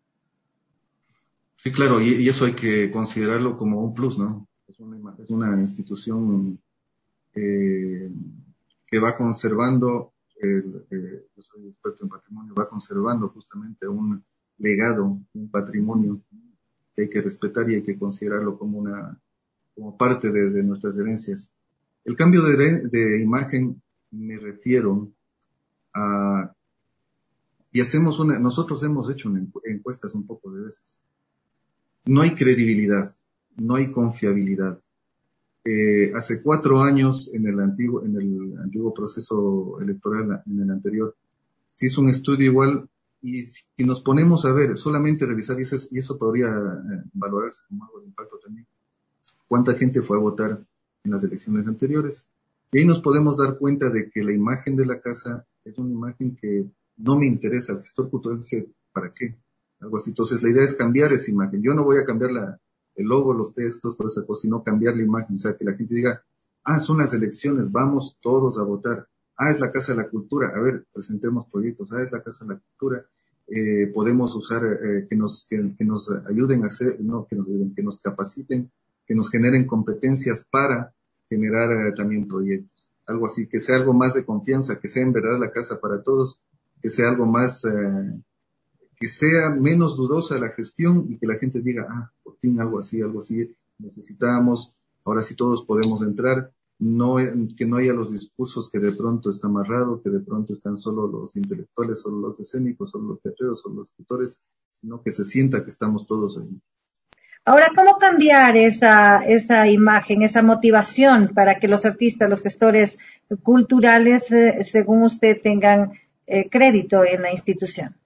Sí, claro, y, y eso hay que considerarlo como un plus, ¿no? Es una, es una institución Eh, que va conservando, el, eh, yo soy experto en patrimonio, va conservando justamente un legado, un patrimonio que hay que respetar y hay que considerarlo como una como parte de, de nuestras herencias. El cambio de, de imagen me refiero a si hacemos una, nosotros hemos hecho una encuestas un poco de veces. No hay credibilidad, no hay confiabilidad. Eh, hace cuatro años en el antiguo en el antiguo proceso electoral, en el anterior, se hizo un estudio igual y si nos ponemos a ver, solamente revisar y eso, y eso podría eh, valorarse como algo de impacto también. cuánta gente fue a votar en las elecciones anteriores. Y ahí nos podemos dar cuenta de que la imagen de la casa es una imagen que no me interesa. El gestor cultural dice, ¿para qué? Algo así. Entonces la idea es cambiar esa imagen. Yo no voy a cambiar la, el logo, los textos, toda esa cosa, sino cambiar la imagen. O sea, que la gente diga, ah, son las elecciones, vamos todos a votar. Ah, es la Casa de la Cultura. A ver, presentemos proyectos. Ah, es la Casa de la Cultura. Eh, podemos usar, eh, que nos, que, que nos ayuden a hacer, no, que nos ayuden, que nos capaciten, que nos generen competencias para generar eh, también proyectos. Algo así, que sea algo más de confianza, que sea en verdad la casa para todos, que sea algo más, eh, que sea menos dudosa la gestión y que la gente diga, ah, por fin algo así, algo así necesitábamos, ahora sí todos podemos entrar, no, que no haya los discursos que de pronto está amarrado, que de pronto están solo los intelectuales, solo los escénicos, solo los teatreros, solo los escritores, sino que se sienta que estamos todos ahí. Ahora, ¿cómo cambiar esa, esa imagen, esa motivación para que los artistas, los gestores culturales, eh, según usted, tengan eh, crédito en la institución?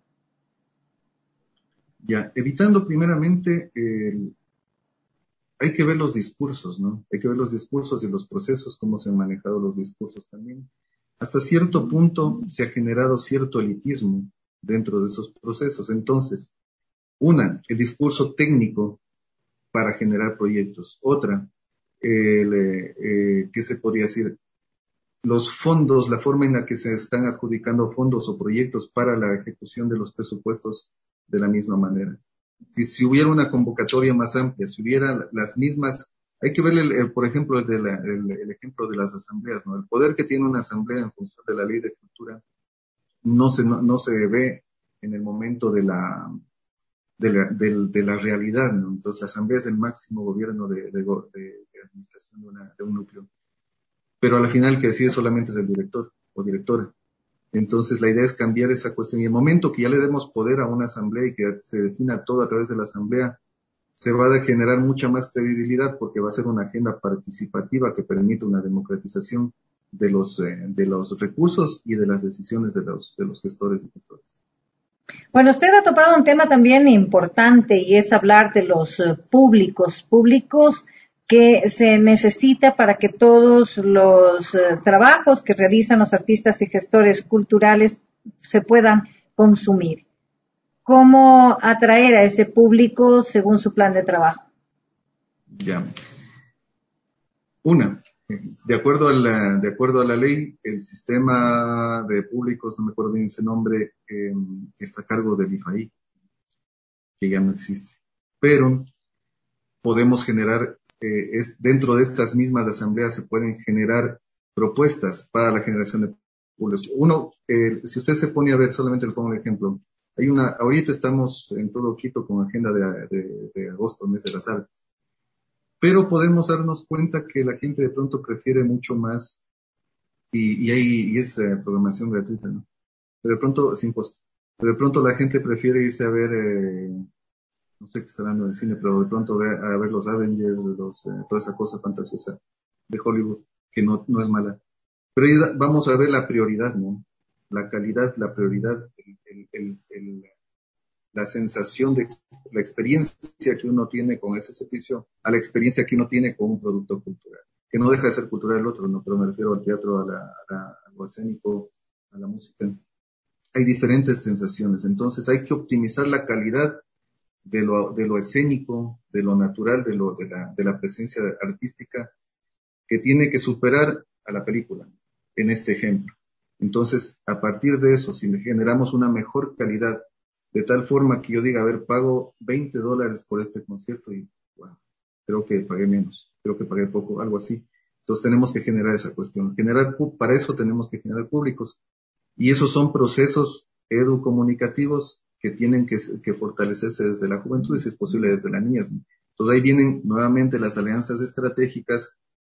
Ya, evitando primeramente, eh, hay que ver los discursos, ¿no? Hay que ver los discursos y los procesos, cómo se han manejado los discursos también. Hasta cierto punto se ha generado cierto elitismo dentro de esos procesos. Entonces, una, el discurso técnico para generar proyectos. Otra, el, eh, ¿qué se podría decir? Los fondos, la forma en la que se están adjudicando fondos o proyectos para la ejecución de los presupuestos de la misma manera. Si, si hubiera una convocatoria más amplia, si hubiera las mismas, hay que ver, el, el, por ejemplo, el, de la, el, el ejemplo de las asambleas, ¿no? El poder que tiene una asamblea en función de la ley de cultura no se, no, no se ve en el momento de la, de la, de, de la realidad, ¿no? Entonces la asamblea es el máximo gobierno de, de, de, de administración de, una, de un núcleo. Pero al final el que decide solamente es el director o directora. Entonces la idea es cambiar esa cuestión. Y el momento que ya le demos poder a una asamblea y que se defina todo a través de la asamblea, se va a generar mucha más credibilidad porque va a ser una agenda participativa que permite una democratización de los, eh, de los recursos y de las decisiones de los, de los gestores y gestores. Bueno, usted ha topado un tema también importante y es hablar de los uh, públicos, públicos que se necesita para que todos los uh, trabajos que realizan los artistas y gestores culturales se puedan consumir. ¿Cómo atraer a ese público según su plan de trabajo? Ya. Una, de acuerdo a la, de acuerdo a la ley, el sistema de públicos, no me acuerdo bien ese nombre, eh, que está a cargo del I F A I, que ya no existe. Pero podemos generar, eh, es, dentro de estas mismas asambleas se pueden generar propuestas para la generación de públicos. Uno, eh, si usted se pone a ver, solamente le pongo un ejemplo. Hay una, ahorita estamos en todo Quito con agenda de, de, de agosto, mes de las artes. Pero podemos darnos cuenta que la gente de pronto prefiere mucho más, y, y, hay, y es eh, programación gratuita, ¿no? Pero de pronto, sin costo. Pero de pronto la gente prefiere irse a ver, eh, no sé qué está dando en el cine, pero de pronto ver, a ver los Avengers, los, eh, toda esa cosa fantasiosa de Hollywood, que no, no es mala. Pero ahí da, vamos a ver la prioridad, ¿no? La calidad, la prioridad, el, el, el, el la sensación de la experiencia que uno tiene con ese servicio a la experiencia que uno tiene con un producto cultural, que no deja de ser cultural el otro, no, pero me refiero al teatro, a, la, a, la, a lo escénico, a la música. Hay diferentes sensaciones, entonces hay que optimizar la calidad de lo, de lo escénico, de lo natural, de, lo, de, la, de la presencia artística, que tiene que superar a la película, en este ejemplo. Entonces, a partir de eso, si generamos una mejor calidad, de tal forma que yo diga, a ver, pago veinte dólares por este concierto y, wow, creo que pagué menos, creo que pagué poco, algo así. Entonces tenemos que generar esa cuestión. Generar, para eso tenemos que generar públicos. Y esos son procesos educomunicativos que tienen que, que fortalecerse desde la juventud y si es posible desde la niñez. Entonces ahí vienen nuevamente las alianzas estratégicas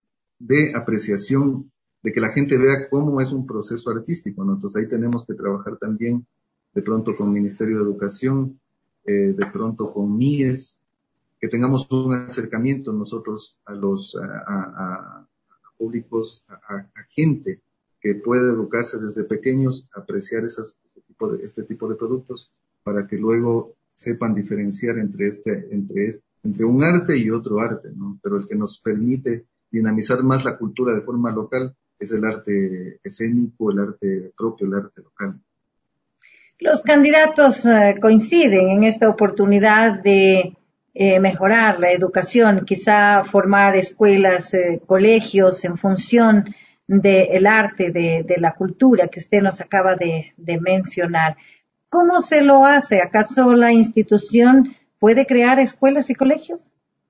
de apreciación, de que la gente vea cómo es un proceso artístico, ¿no? Entonces ahí tenemos que trabajar también de pronto con Ministerio de Educación, eh, de pronto con M I E S, que tengamos un acercamiento nosotros a los a, a, a públicos, a, a gente que puede educarse desde pequeños, apreciar esas, ese tipo de, este tipo de productos, para que luego sepan diferenciar entre este, entre este, entre un arte y otro arte, ¿no? Pero el que nos permite dinamizar más la cultura de forma local es el arte escénico, el arte propio, el arte local. Los candidatos eh, coinciden en esta oportunidad de eh, mejorar la educación, quizá formar escuelas, eh, colegios en función del arte, de, de la cultura que usted nos acaba de, de mencionar. ¿Cómo se lo hace? ¿Acaso la institución puede crear escuelas y colegios?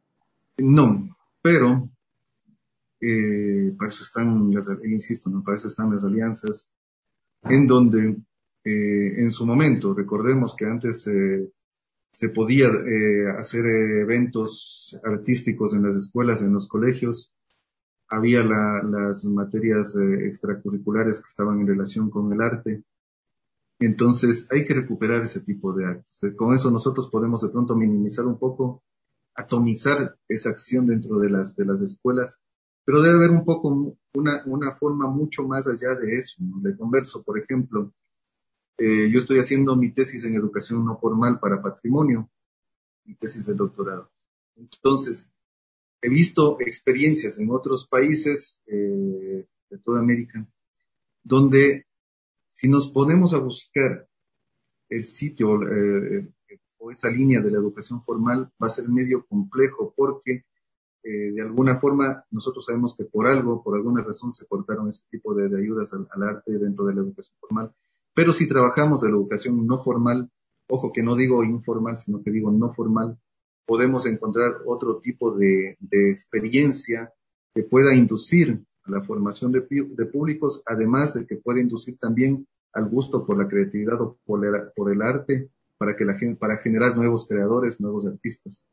No, pero eh, para eso están las, insisto, ¿no? Para eso están las alianzas, en donde eh, en su momento, recordemos que antes eh, se podía eh, hacer eh, eventos artísticos en las escuelas, en los colegios, había la, las materias eh, extracurriculares que estaban en relación con el arte. Entonces hay que recuperar ese tipo de actos. Con eso nosotros podemos de pronto minimizar un poco, atomizar esa acción dentro de las, de las escuelas, pero debe haber un poco una, una forma mucho más allá de eso, ¿no? Le converso, por ejemplo, eh, yo estoy haciendo mi tesis en educación no formal para patrimonio, mi tesis de doctorado. Entonces, he visto experiencias en otros países eh, de toda América, donde si nos ponemos a buscar el sitio eh, o esa línea de la educación formal, va a ser medio complejo porque eh, de alguna forma nosotros sabemos que por algo, por alguna razón se cortaron este tipo de, de ayudas al, al arte dentro de la educación formal. Pero si trabajamos de la educación no formal, ojo que no digo informal, sino que digo no formal, podemos encontrar otro tipo de, de experiencia que pueda inducir a la formación de, de públicos, además de que pueda inducir también al gusto por la creatividad o por el, por el arte, para que la gente, para generar nuevos creadores, nuevos artistas.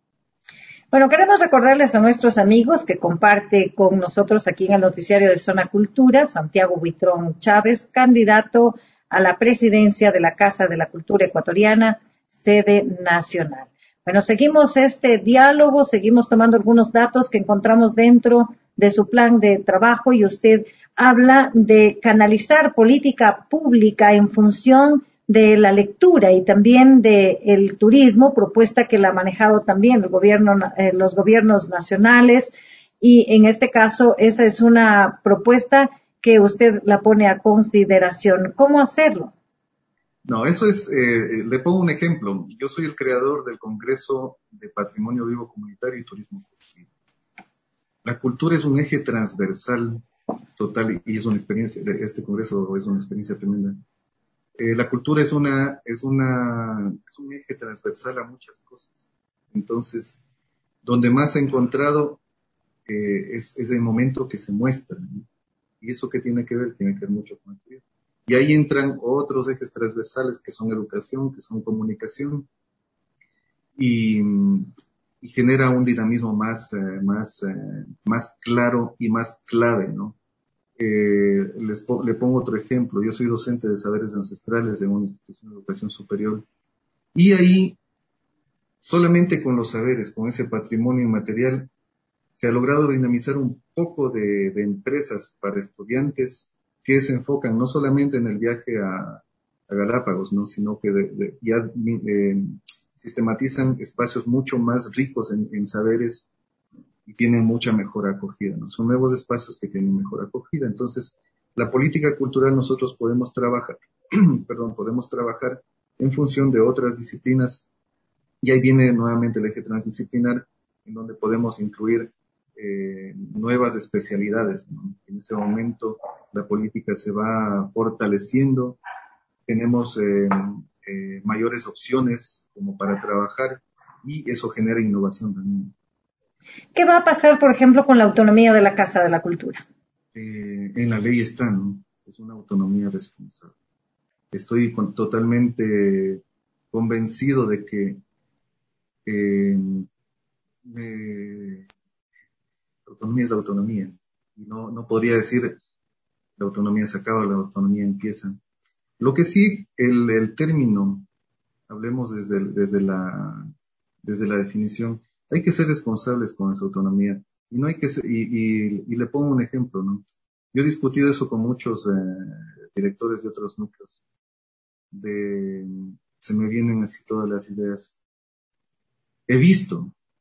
Bueno, queremos recordarles a nuestros amigos que comparte con nosotros aquí en el noticiario de Zona Cultura, Santiago Buitrón Chávez, candidato a la presidencia de la Casa de la Cultura Ecuatoriana, sede nacional. Bueno, seguimos este diálogo, seguimos tomando algunos datos que encontramos dentro de su plan de trabajo y usted habla de canalizar política pública en función de la lectura y también de el turismo, propuesta que la ha manejado también el gobierno, eh, los gobiernos nacionales, y en este caso esa es una propuesta que usted la pone a consideración. ¿Cómo hacerlo? No, eso es, eh, le pongo un ejemplo. Yo soy el creador del Congreso de Patrimonio Vivo Comunitario y Turismo Festivo. La cultura es un eje transversal total y es una experiencia, este congreso es una experiencia tremenda. Eh, la cultura es una, es una, es un eje transversal a muchas cosas. Entonces, donde más he encontrado eh, es, es el momento que se muestra, ¿no? Y eso que tiene que ver, tiene que ver mucho con el turismo. Y ahí entran otros ejes transversales que son educación, que son comunicación, y, y genera un dinamismo más, eh, más, eh, más claro y más clave, ¿no? Eh, les po- le pongo otro ejemplo. Yo soy docente de saberes ancestrales en una institución de educación superior y ahí solamente con los saberes, con ese patrimonio inmaterial, se ha logrado dinamizar un poco de, de empresas para estudiantes que se enfocan no solamente en el viaje a, a Galápagos, ¿no? Sino que de, de, ya eh, sistematizan espacios mucho más ricos en, en saberes y tienen mucha mejor acogida, ¿no? Son nuevos espacios que tienen mejor acogida. Entonces, la política cultural nosotros podemos trabajar, perdón, podemos trabajar en función de otras disciplinas, y ahí viene nuevamente el eje transdisciplinar, en donde podemos incluir eh, nuevas especialidades, ¿no? En ese momento la política se va fortaleciendo, tenemos eh, eh, mayores opciones como para trabajar y eso genera innovación también. ¿Qué va a pasar, por ejemplo, con la autonomía de la Casa de la Cultura? Eh, en la ley está, ¿no? Es una autonomía responsable. Estoy con, totalmente convencido de que eh, eh, la autonomía es la autonomía. Y no, no podría decir la autonomía se acaba, la autonomía empieza. Lo que sí, el, el término, hablemos desde, el, desde, la, desde la definición, hay que ser responsables con esa autonomía. Y no hay que ser, y, y, y le pongo un ejemplo, ¿no? Yo he discutido eso con muchos eh, directores de otros núcleos. De, se me vienen así todas las ideas. He visto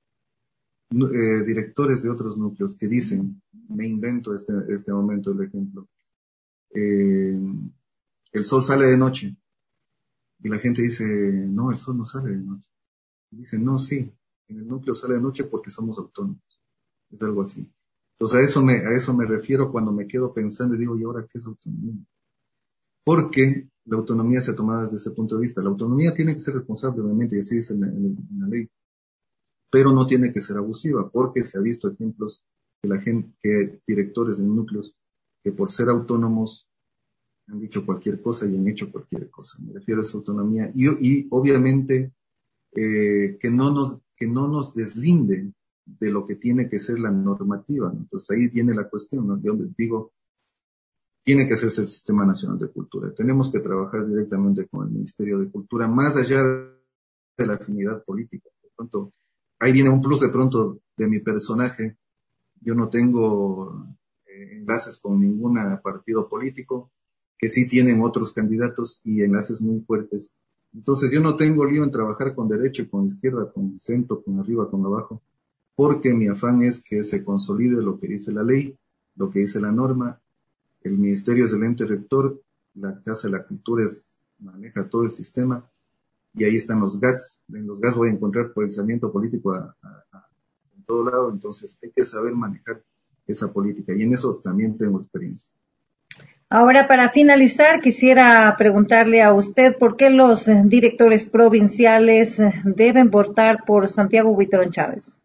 eh, directores de otros núcleos que dicen, me invento este, este momento el ejemplo, eh, el sol sale de noche, y la gente dice, no, el sol no sale de noche. Y dicen, no, sí, en el núcleo sale de noche porque somos autónomos. Es algo así. Entonces a eso me, a eso me refiero cuando me quedo pensando y digo, ¿y ahora qué es autonomía? Porque la autonomía se ha tomado desde ese punto de vista. La autonomía tiene que ser responsable, obviamente, y así dice en la, en la ley, pero no tiene que ser abusiva, porque se ha visto ejemplos de la gente, que directores de núcleos que por ser autónomos han dicho cualquier cosa y han hecho cualquier cosa. Me refiero a esa autonomía y, y obviamente eh, que no nos que no nos deslinde de lo que tiene que ser la normativa, ¿no? Entonces ahí viene la cuestión, ¿no? Yo digo, tiene que hacerse el Sistema Nacional de Cultura. Tenemos que trabajar directamente con el Ministerio de Cultura, más allá de la afinidad política. Por tanto, ahí viene un plus de pronto de mi personaje. Yo no tengo eh, enlaces con ningún partido político, que sí tienen otros candidatos y enlaces muy fuertes. Entonces yo no tengo lío en trabajar con derecha, con izquierda, con centro, con arriba, con abajo, porque mi afán es que se consolide lo que dice la ley, lo que dice la norma. El ministerio es el ente rector, la Casa de la Cultura es, maneja todo el sistema, y ahí están los G A Ts. En los G A Ts voy a encontrar pensamiento político a, a, a, en todo lado, entonces hay que saber manejar esa política, y en eso también tengo experiencia. Ahora, para finalizar, quisiera preguntarle a usted por qué los directores provinciales deben votar por Santiago Buitrón Chávez.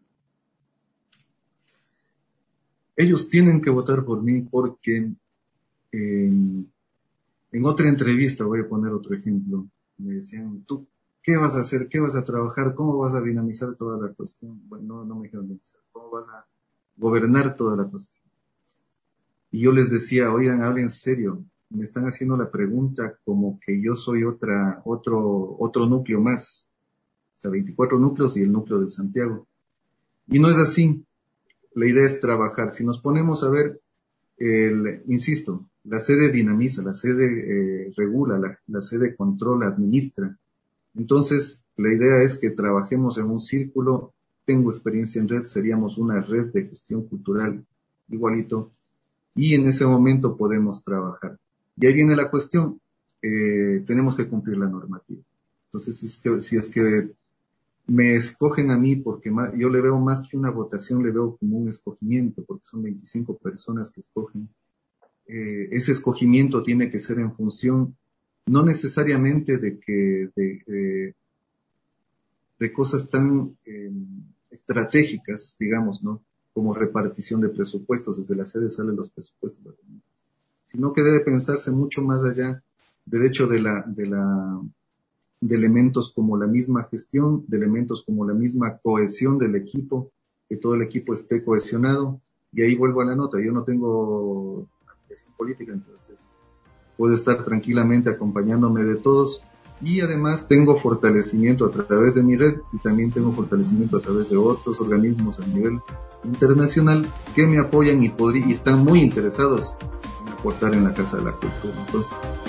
Ellos tienen que votar por mí porque eh, en otra entrevista, voy a poner otro ejemplo, me decían, ¿tú qué vas a hacer? ¿Qué vas a trabajar? ¿Cómo vas a dinamizar toda la cuestión? Bueno, no, no me dijeron dinamizar. ¿Cómo vas a gobernar toda la cuestión? Y yo les decía, oigan, hablen serio, me están haciendo la pregunta como que yo soy otra, otro, otro núcleo más, o sea, veinticuatro núcleos y el núcleo de Santiago. Y no es así, la idea es trabajar. Si nos ponemos a ver, el, insisto, la sede dinamiza, la sede eh, regula, la, la sede controla, administra. Entonces, la idea es que trabajemos en un círculo. Tengo experiencia en red, seríamos una red de gestión cultural igualito, y en ese momento podemos trabajar. Y ahí viene la cuestión, eh, tenemos que cumplir la normativa. Entonces, si es que, si es que me escogen a mí, porque más, yo le veo más que una votación, le veo como un escogimiento, porque son veinticinco personas que escogen. Eh, ese escogimiento tiene que ser en función, no necesariamente de que, de, de, de cosas tan eh, estratégicas, digamos, ¿no? Como repartición de presupuestos, desde la sede salen los presupuestos, sino que debe pensarse mucho más allá del hecho de la, de la, de elementos como la misma gestión, de elementos como la misma cohesión del equipo, que todo el equipo esté cohesionado, y ahí vuelvo a la nota, yo no tengo afiliación política, entonces puedo estar tranquilamente acompañándome de todos. Y además tengo fortalecimiento a través de mi red y también tengo fortalecimiento a través de otros organismos a nivel internacional que me apoyan y, podrí- y están muy interesados en aportar en la Casa de la Cultura. Entonces,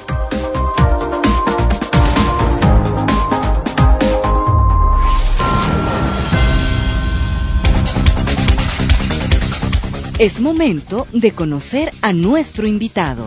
es momento de conocer a nuestro invitado.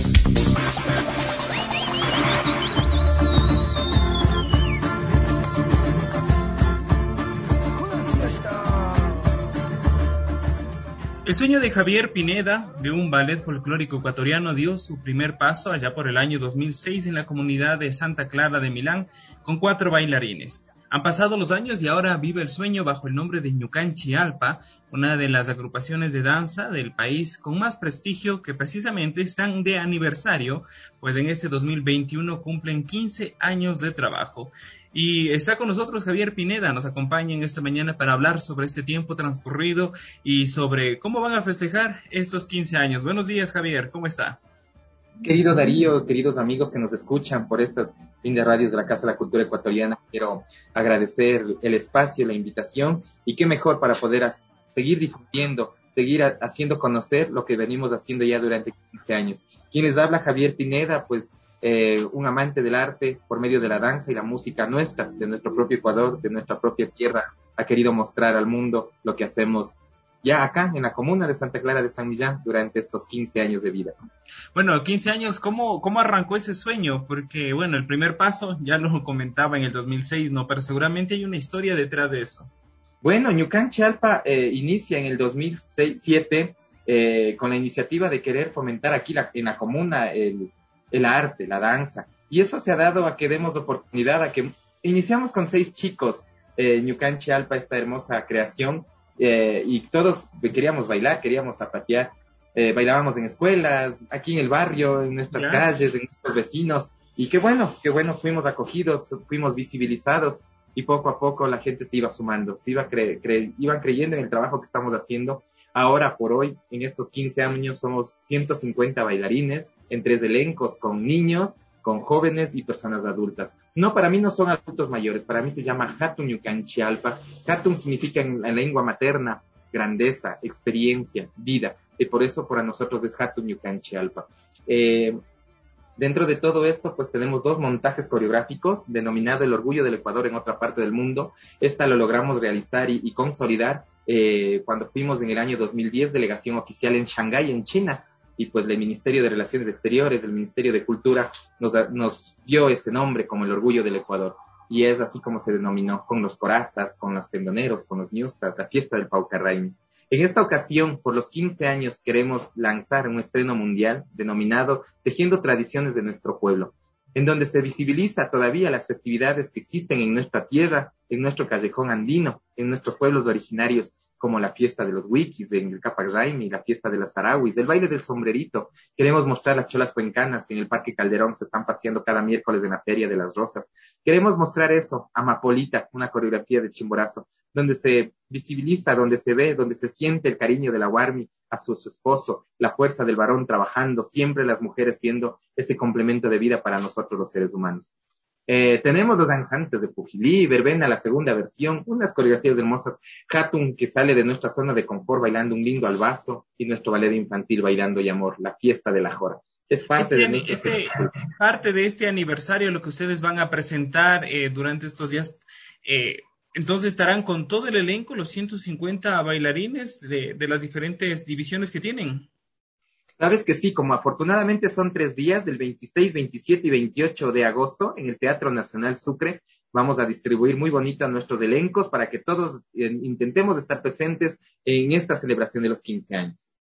El sueño de Javier Pineda, de un ballet folclórico ecuatoriano, dio su primer paso allá por el año dos mil seis en la comunidad de Santa Clara de Milán, con cuatro bailarines. Han pasado los años y ahora vive el sueño bajo el nombre de Ñucanchi Alpa, una de las agrupaciones de danza del país con más prestigio, que precisamente están de aniversario, pues en este dos mil veintiuno cumplen quince años de trabajo. Y está con nosotros Javier Pineda, nos acompaña en esta mañana para hablar sobre este tiempo transcurrido y sobre cómo van a festejar estos quince años. Buenos días, Javier, ¿cómo está? Querido Darío, queridos amigos que nos escuchan por estas lindas radios de la Casa de la Cultura Ecuatoriana, quiero agradecer el espacio, la invitación, y qué mejor para poder as- seguir difundiendo, seguir a- haciendo conocer lo que venimos haciendo ya durante quince años. ¿Quién les habla? Javier Pineda, pues eh, un amante del arte por medio de la danza y la música nuestra, de nuestro propio Ecuador, de nuestra propia tierra ha querido mostrar al mundo lo que hacemos ya acá en la comuna de Santa Clara de San Millán durante estos quince años de vida. Bueno, quince años, ¿cómo, cómo arrancó ese sueño? Porque, bueno, el primer paso ya lo comentaba en el dos mil seis, ¿no? Pero seguramente hay una historia detrás de eso. Bueno, Ñucan Chalpa eh, inicia en el dos mil siete eh, con la iniciativa de querer fomentar aquí la, en la comuna el, el arte, la danza. Y eso se ha dado a que demos oportunidad a que iniciamos con seis chicos, eh, Ñucan Chalpa, esta hermosa creación, eh, y todos queríamos bailar, queríamos zapatear. Eh, bailábamos en escuelas, aquí en el barrio, en nuestras yeah. calles, en nuestros vecinos. Y qué bueno, qué bueno, fuimos acogidos, fuimos visibilizados. Y poco a poco la gente se iba sumando, se iba cre- cre- iban creyendo en el trabajo que estamos haciendo. Ahora por hoy, en estos quince años, somos ciento cincuenta bailarines en tres elencos, con niños, con jóvenes y personas adultas. No, para mí no son adultos mayores, para mí se llama Hatun Ñucan Chalpa. Hatun significa en la lengua materna grandeza, experiencia, vida, y por eso para nosotros es Hatun Ñucan Chalpa. Eh, Dentro de todo esto, pues tenemos dos montajes coreográficos, denominado El Orgullo del Ecuador en otra parte del mundo. Esta lo logramos realizar y, y consolidar eh, cuando fuimos en el año dos mil diez, delegación oficial en Shanghái, en China, y pues el Ministerio de Relaciones Exteriores, el Ministerio de Cultura, nos, nos dio ese nombre como El Orgullo del Ecuador. Y es así como se denominó, con los corazas, con los pendoneros, con los ñustas, la fiesta del Paucarraimi. En esta ocasión, por los quince años, queremos lanzar un estreno mundial denominado Tejiendo Tradiciones de Nuestro Pueblo, en donde se visibiliza todavía las festividades que existen en nuestra tierra, en nuestro callejón andino, en nuestros pueblos originarios, como la fiesta de los Wikis, del Caparraimi, la fiesta de las Sarawis, el baile del sombrerito. Queremos mostrar las cholas cuencanas que en el Parque Calderón se están paseando cada miércoles en la Feria de las Rosas. Queremos mostrar eso, Amapolita, una coreografía de Chimborazo, donde se visibiliza, donde se ve, donde se siente el cariño de la Guarmi a su, su esposo, la fuerza del varón trabajando, siempre las mujeres siendo ese complemento de vida para nosotros los seres humanos. Eh, tenemos los danzantes de Pujilí, Verbena, la segunda versión, unas coreografías hermosas, Hatun, que sale de nuestra zona de confort bailando un lindo albazo, y nuestro ballet infantil bailando Yamor, la fiesta de la Jora. Es parte este, de nuestro... este, parte de este aniversario, lo que ustedes van a presentar eh, durante estos días, eh, entonces estarán con todo el elenco, los ciento cincuenta bailarines de, de las diferentes divisiones que tienen. Sabes que sí, como afortunadamente son tres días, del veintiséis, veintisiete y veintiocho de agosto, en el Teatro Nacional Sucre, vamos a distribuir muy bonito a nuestros elencos para que todos eh, intentemos estar presentes en esta celebración de los quince años.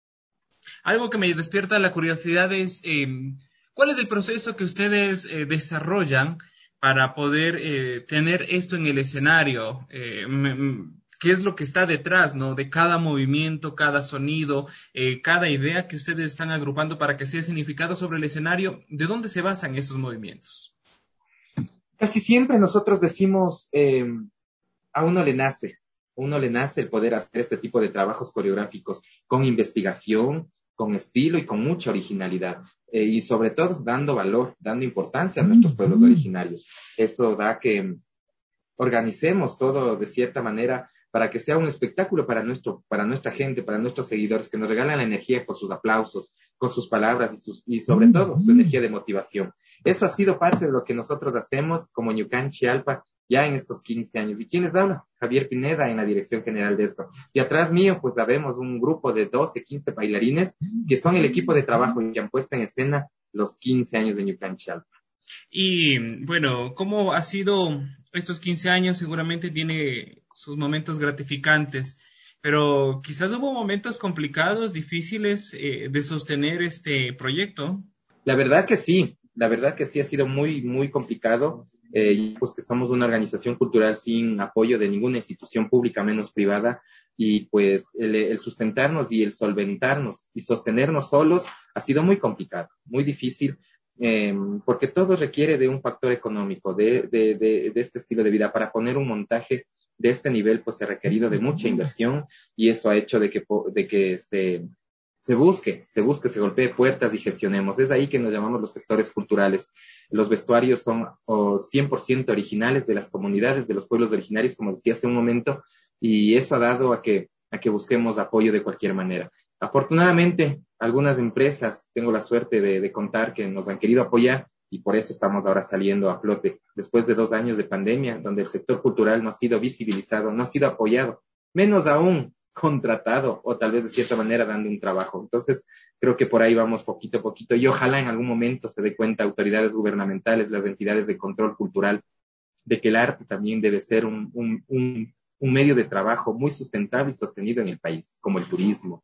Algo que me despierta la curiosidad es, eh, ¿cuál es el proceso que ustedes eh, desarrollan para poder eh, tener esto en el escenario? Eh, me, ¿Qué es lo que está detrás, ¿no? De cada movimiento, cada sonido, eh, cada idea que ustedes están agrupando para que sea significado sobre el escenario? ¿De dónde se basan esos movimientos? Casi siempre nosotros decimos, eh, a uno le nace, a uno le nace el poder hacer este tipo de trabajos coreográficos con investigación, con estilo y con mucha originalidad. Eh, y sobre todo dando valor, dando importancia a nuestros pueblos originarios. Eso da que organicemos todo de cierta manera para que sea un espectáculo para nuestro, para nuestra gente, para nuestros seguidores, que nos regalan la energía con sus aplausos, con sus palabras y, sus, y sobre todo su energía de motivación. Eso ha sido parte de lo que nosotros hacemos como Ñucan Chalpa ya en estos quince años. ¿Y quién les habla? Javier Pineda en la dirección general de esto. Y atrás mío, pues sabemos un grupo de doce, quince bailarines que son el equipo de trabajo y que han puesto en escena los quince años de Ñucan Chalpa. Y bueno, ¿cómo ha sido estos quince años? Seguramente tiene sus momentos gratificantes, pero quizás hubo momentos complicados, difíciles eh, de sostener este proyecto. La verdad que sí, la verdad que sí ha sido muy, muy complicado, eh, pues que somos una organización cultural sin apoyo de ninguna institución pública, menos privada, y pues el, el sustentarnos y el solventarnos y sostenernos solos ha sido muy complicado, muy difícil. Eh, porque todo requiere de un factor económico, de, de, de, de este estilo de vida. Para poner un montaje de este nivel, pues se ha requerido de mucha inversión y eso ha hecho de que, de que se, se busque, se busque, se golpee puertas y gestionemos. Es ahí que nos llamamos los gestores culturales. Los vestuarios son oh, cien por ciento originales de las comunidades, de los pueblos originarios, como decía hace un momento, y eso ha dado a que, a que busquemos apoyo de cualquier manera. Afortunadamente, algunas empresas, tengo la suerte de, de contar que nos han querido apoyar y por eso estamos ahora saliendo a flote, después de dos años de pandemia, donde el sector cultural no ha sido visibilizado, no ha sido apoyado, menos aún contratado o tal vez de cierta manera dando un trabajo. Entonces, creo que por ahí vamos poquito a poquito y ojalá en algún momento se dé cuenta autoridades gubernamentales, las entidades de control cultural, de que el arte también debe ser un, un, un, un medio de trabajo muy sustentable y sostenido en el país, como el turismo.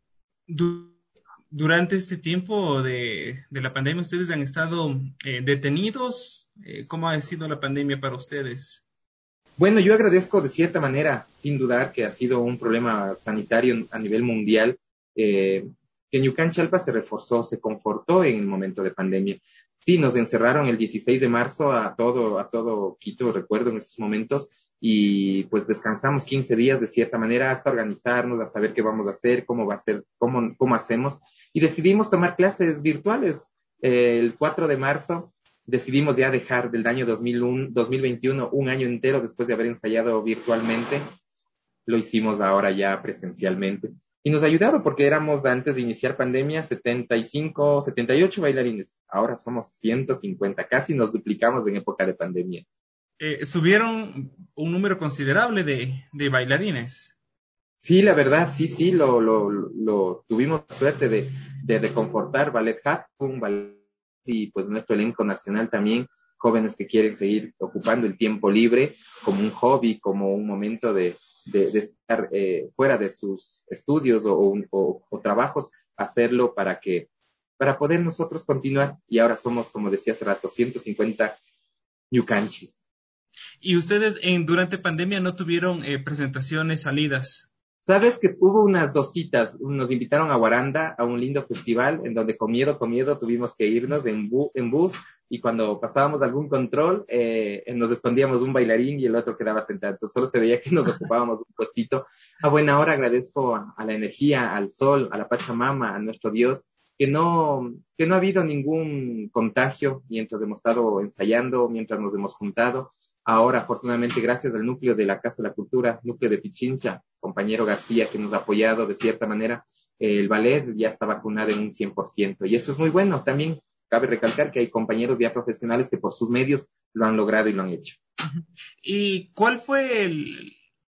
Durante este tiempo de, de la pandemia, ¿ustedes han estado eh, detenidos? Eh, ¿Cómo ha sido la pandemia para ustedes? Bueno, yo agradezco de cierta manera, sin dudar, que ha sido un problema sanitario a nivel mundial, eh, que Ñucan Chalpa se reforzó, se confortó en el momento de pandemia. Sí, nos encerraron el dieciséis de marzo a todo, a todo Quito, recuerdo en esos momentos, y pues descansamos quince días de cierta manera hasta organizarnos, hasta ver qué vamos a hacer, cómo va a ser, cómo, cómo hacemos, y decidimos tomar clases virtuales. Eh, el cuatro de marzo decidimos ya dejar del año dos mil uno, dos mil veintiuno, un año entero después de haber ensayado virtualmente, lo hicimos ahora ya presencialmente. Y nos ha ayudado porque éramos antes de iniciar pandemia setenta y cinco, setenta y ocho bailarines. Ahora somos ciento cincuenta, casi nos duplicamos en época de pandemia. Eh, subieron un número considerable de, de bailarines. Sí, la verdad, sí, sí, lo, lo, lo tuvimos suerte de, de reconfortar Ballet Hat, un ballet, y pues nuestro elenco nacional también, jóvenes que quieren seguir ocupando el tiempo libre como un hobby, como un momento de, de, de estar eh, fuera de sus estudios o, o, o trabajos, hacerlo para que, para poder nosotros continuar. Y ahora somos, como decía hace rato, ciento cincuenta ñucanchis. ¿Y ustedes en, durante pandemia no tuvieron eh, presentaciones, salidas? Sabes que hubo unas dos citas, nos invitaron a Guaranda a un lindo festival en donde con miedo, con miedo tuvimos que irnos en, bu en bus y cuando pasábamos algún control eh, nos escondíamos un bailarín y el otro quedaba sentado, entonces solo se veía que nos ocupábamos un puestito. A buena hora agradezco a, a la energía, al sol, a la Pachamama, a nuestro Dios, que no, que no ha habido ningún contagio mientras hemos estado ensayando, mientras nos hemos juntado. Ahora, afortunadamente, gracias al núcleo de la Casa de la Cultura, núcleo de Pichincha, compañero García, que nos ha apoyado de cierta manera, eh, el ballet ya está vacunado en un cien por ciento. Y eso es muy bueno. También cabe recalcar que hay compañeros ya profesionales que por sus medios lo han logrado y lo han hecho. ¿Y cuál fue el,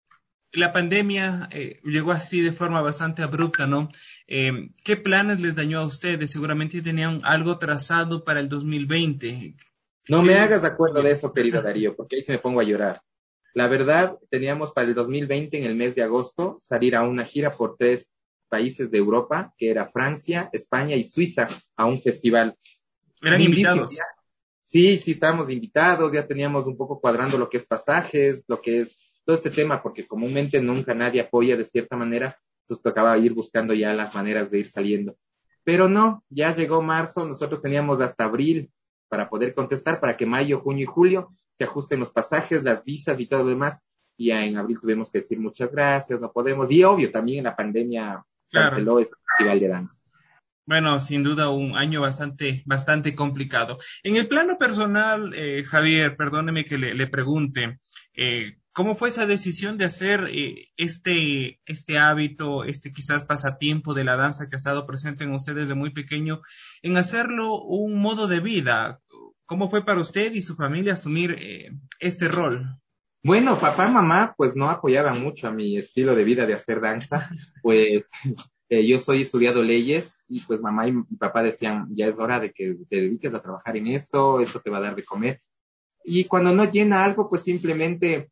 la pandemia? Eh, llegó así de forma bastante abrupta, ¿no? Eh, ¿Qué planes les dañó a ustedes? Seguramente tenían algo trazado para el dos mil veinte. No me hagas de acuerdo de eso, querido Darío, porque ahí se me pongo a llorar. La verdad, teníamos para el dos mil veinte, en el mes de agosto, salir a una gira por tres países de Europa, que era Francia, España y Suiza, a un festival. ¿Eran invitados? Sí, sí, estábamos invitados, ya teníamos un poco cuadrando lo que es pasajes, lo que es todo este tema, porque comúnmente nunca nadie apoya de cierta manera, entonces tocaba ir buscando ya las maneras de ir saliendo. Pero no, ya llegó marzo, nosotros teníamos hasta abril para poder contestar, para que mayo, junio y julio se ajusten los pasajes, las visas y todo lo demás. Y ya en abril tuvimos que decir muchas gracias, no podemos. Y obvio, también en la pandemia canceló ese festival de danza. Bueno, sin duda un año bastante, bastante complicado. En el plano personal, eh, Javier, perdóneme que le, le pregunte, eh, ¿cómo fue esa decisión de hacer eh, este, este hábito, este quizás pasatiempo de la danza que ha estado presente en usted desde muy pequeño, en hacerlo un modo de vida? ¿Cómo fue para usted y su familia asumir eh, este rol? Bueno, papá, mamá, pues no apoyaban mucho a mi estilo de vida de hacer danza, pues eh, yo soy estudiado leyes y pues mamá y, y papá decían, ya es hora de que te dediques a trabajar en eso, eso te va a dar de comer. Y cuando no llena algo, pues simplemente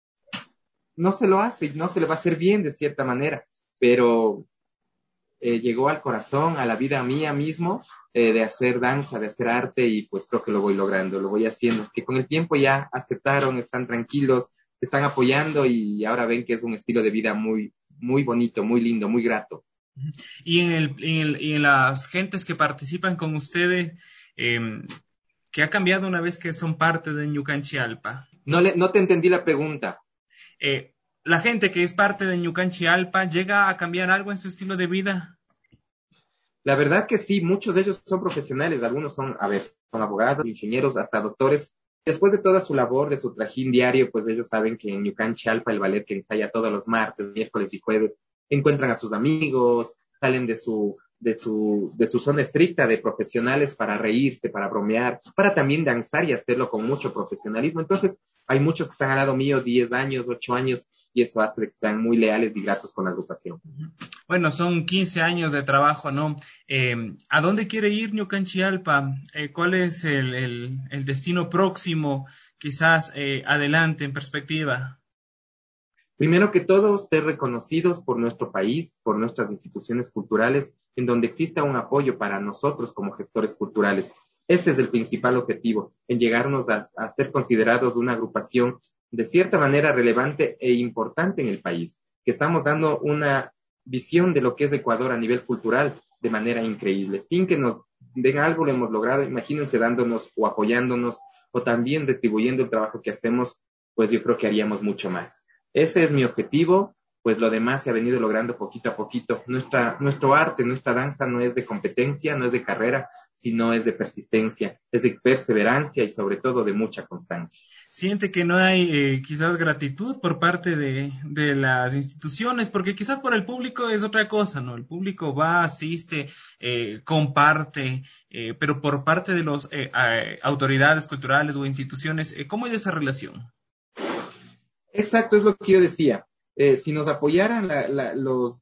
no se lo hace, no se le va a hacer bien de cierta manera, pero eh, llegó al corazón, a la vida mía mismo, eh, de hacer danza, de hacer arte y pues creo que lo voy logrando, lo voy haciendo, que con el tiempo ya aceptaron, están tranquilos, están apoyando y ahora ven que es un estilo de vida muy, muy bonito, muy lindo, muy grato. Y en, el, en, el, y en las gentes que participan con ustedes, eh, ¿qué ha cambiado una vez que son parte de Ñucan Chalpa? No, le, no te entendí la pregunta. Eh, ¿La gente que es parte de Ñucan Chalpa llega a cambiar algo en su estilo de vida? La verdad que sí, muchos de ellos son profesionales, algunos son, a ver, son abogados, ingenieros, hasta doctores. Después de toda su labor, de su trajín diario, pues ellos saben que en Ñucan Chalpa, el ballet que ensaya todos los martes, miércoles y jueves, encuentran a sus amigos, salen de su, de su, de su zona estricta de profesionales para reírse, para bromear, para también danzar y hacerlo con mucho profesionalismo. Entonces, hay muchos que están al lado mío, diez años, ocho años, y eso hace de que sean muy leales y gratos con la agrupación. Bueno, son quince años de trabajo, ¿no? Eh, ¿A dónde quiere ir Ñucanchialpa? Eh, ¿Cuál es el, el, el destino próximo, quizás eh, adelante en perspectiva? Primero que todo, ser reconocidos por nuestro país, por nuestras instituciones culturales, en donde exista un apoyo para nosotros como gestores culturales. Ese es el principal objetivo, en llegarnos a, a ser considerados una agrupación de cierta manera relevante e importante en el país, que estamos dando una visión de lo que es Ecuador a nivel cultural de manera increíble. Sin que nos den algo, lo hemos logrado, imagínense dándonos o apoyándonos o también retribuyendo el trabajo que hacemos, pues yo creo que haríamos mucho más. Ese es mi objetivo, pues lo demás se ha venido logrando poquito a poquito. Nuestra, nuestro arte, nuestra danza no es de competencia, no es de carrera, sino es de persistencia, es de perseverancia y sobre todo de mucha constancia. Siente que no hay eh, quizás gratitud por parte de, de las instituciones, porque quizás por el público es otra cosa, ¿no? El público va, asiste, eh, comparte, eh, pero por parte de las eh, eh, autoridades culturales o instituciones, eh, ¿cómo es esa relación? Exacto, es lo que yo decía. Eh, si nos apoyaran la, la, los,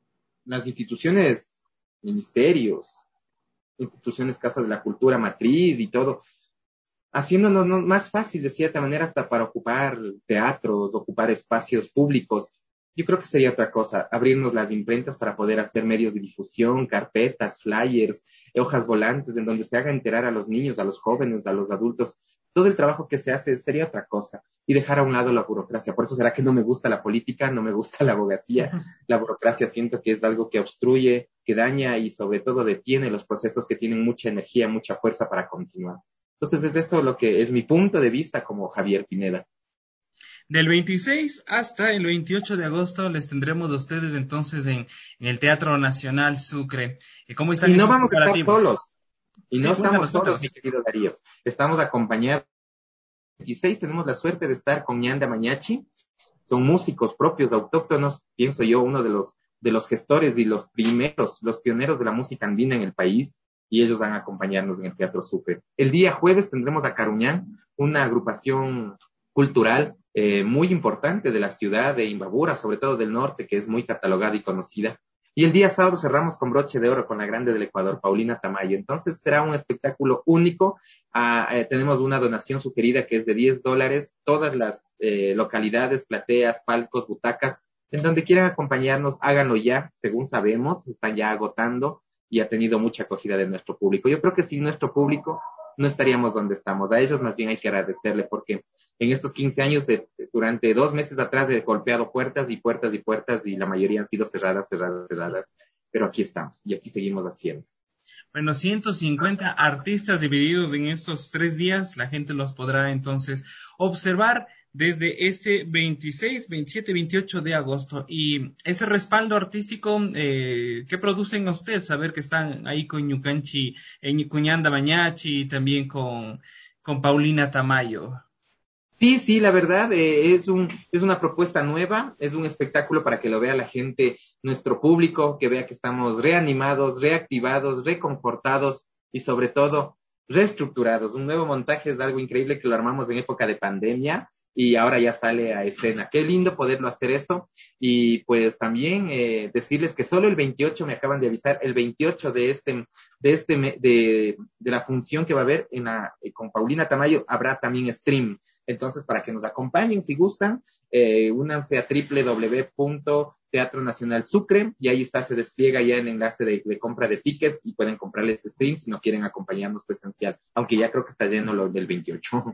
las instituciones, ministerios, instituciones, casas de la cultura, matriz y todo, haciéndonos no, más fácil de cierta manera hasta para ocupar teatros, ocupar espacios públicos, yo creo que sería otra cosa, abrirnos las imprentas para poder hacer medios de difusión, carpetas, flyers, hojas volantes, en donde se haga enterar a los niños, a los jóvenes, a los adultos. Todo el trabajo que se hace sería otra cosa y dejar a un lado la burocracia. Por eso será que no me gusta la política, no me gusta la abogacía. La burocracia siento que es algo que obstruye, que daña y sobre todo detiene los procesos que tienen mucha energía, mucha fuerza para continuar. Entonces es eso lo que es mi punto de vista como Javier Pineda. Del veintiséis hasta el veintiocho de agosto les tendremos a ustedes entonces en, en el Teatro Nacional Sucre. ¿Cómo están y no esos vamos a estar solos. Y sí, no cuéntanos, estamos solos, cuéntanos. mi querido Darío. Estamos acompañados. El veintiséis tenemos la suerte de estar con Ñanda Mañachi. Son músicos propios, autóctonos, pienso yo, uno de los, de los gestores y los primeros, los pioneros de la música andina en el país. Y ellos van a acompañarnos en el Teatro Sucre. El día jueves tendremos a Caruñán, una agrupación cultural eh, muy importante de la ciudad de Imbabura, sobre todo del norte, que es muy catalogada y conocida. Y el día sábado cerramos con broche de oro con la grande del Ecuador, Paulina Tamayo. Entonces será un espectáculo único. Ah, eh, tenemos una donación sugerida que es de diez dólares. Todas las eh, localidades, plateas, palcos, butacas, en donde quieran acompañarnos, háganlo ya. Según sabemos, están ya agotando y ha tenido mucha acogida de nuestro público. Yo creo que sin nuestro público no estaríamos donde estamos. A ellos más bien hay que agradecerle porque en estos quince años, eh, durante dos meses atrás he golpeado puertas y puertas y puertas y la mayoría han sido cerradas, cerradas, cerradas. Pero aquí estamos y aquí seguimos haciendo. Bueno, ciento cincuenta artistas divididos en estos tres días. La gente los podrá entonces observar desde este veintiséis, veintisiete, veintiocho de agosto. Y ese respaldo artístico, eh, ¿qué producen a usted? Saber que están ahí con Ñucanchi, eh, con Ñanda Mañachi y también con, con Paulina Tamayo. Sí, sí, la verdad, eh, es un, es una propuesta nueva, es un espectáculo para que lo vea la gente, nuestro público, que vea que estamos reanimados, reactivados, reconfortados y sobre todo reestructurados. Un nuevo montaje es algo increíble que lo armamos en época de pandemia y ahora ya sale a escena. Qué lindo poderlo hacer eso y pues también eh, decirles que solo el veintiocho, me acaban de avisar, el veintiocho de este, de este, de, de la función que va a haber en la, eh, con Paulina Tamayo, habrá también stream. Entonces, para que nos acompañen, si gustan, eh, únanse a doble u doble u doble u punto teatro nacional sucre y ahí está, se despliega ya el enlace de, de compra de tickets y pueden comprarles stream si no quieren acompañarnos presencial, aunque ya creo que está lleno lo del veintiocho.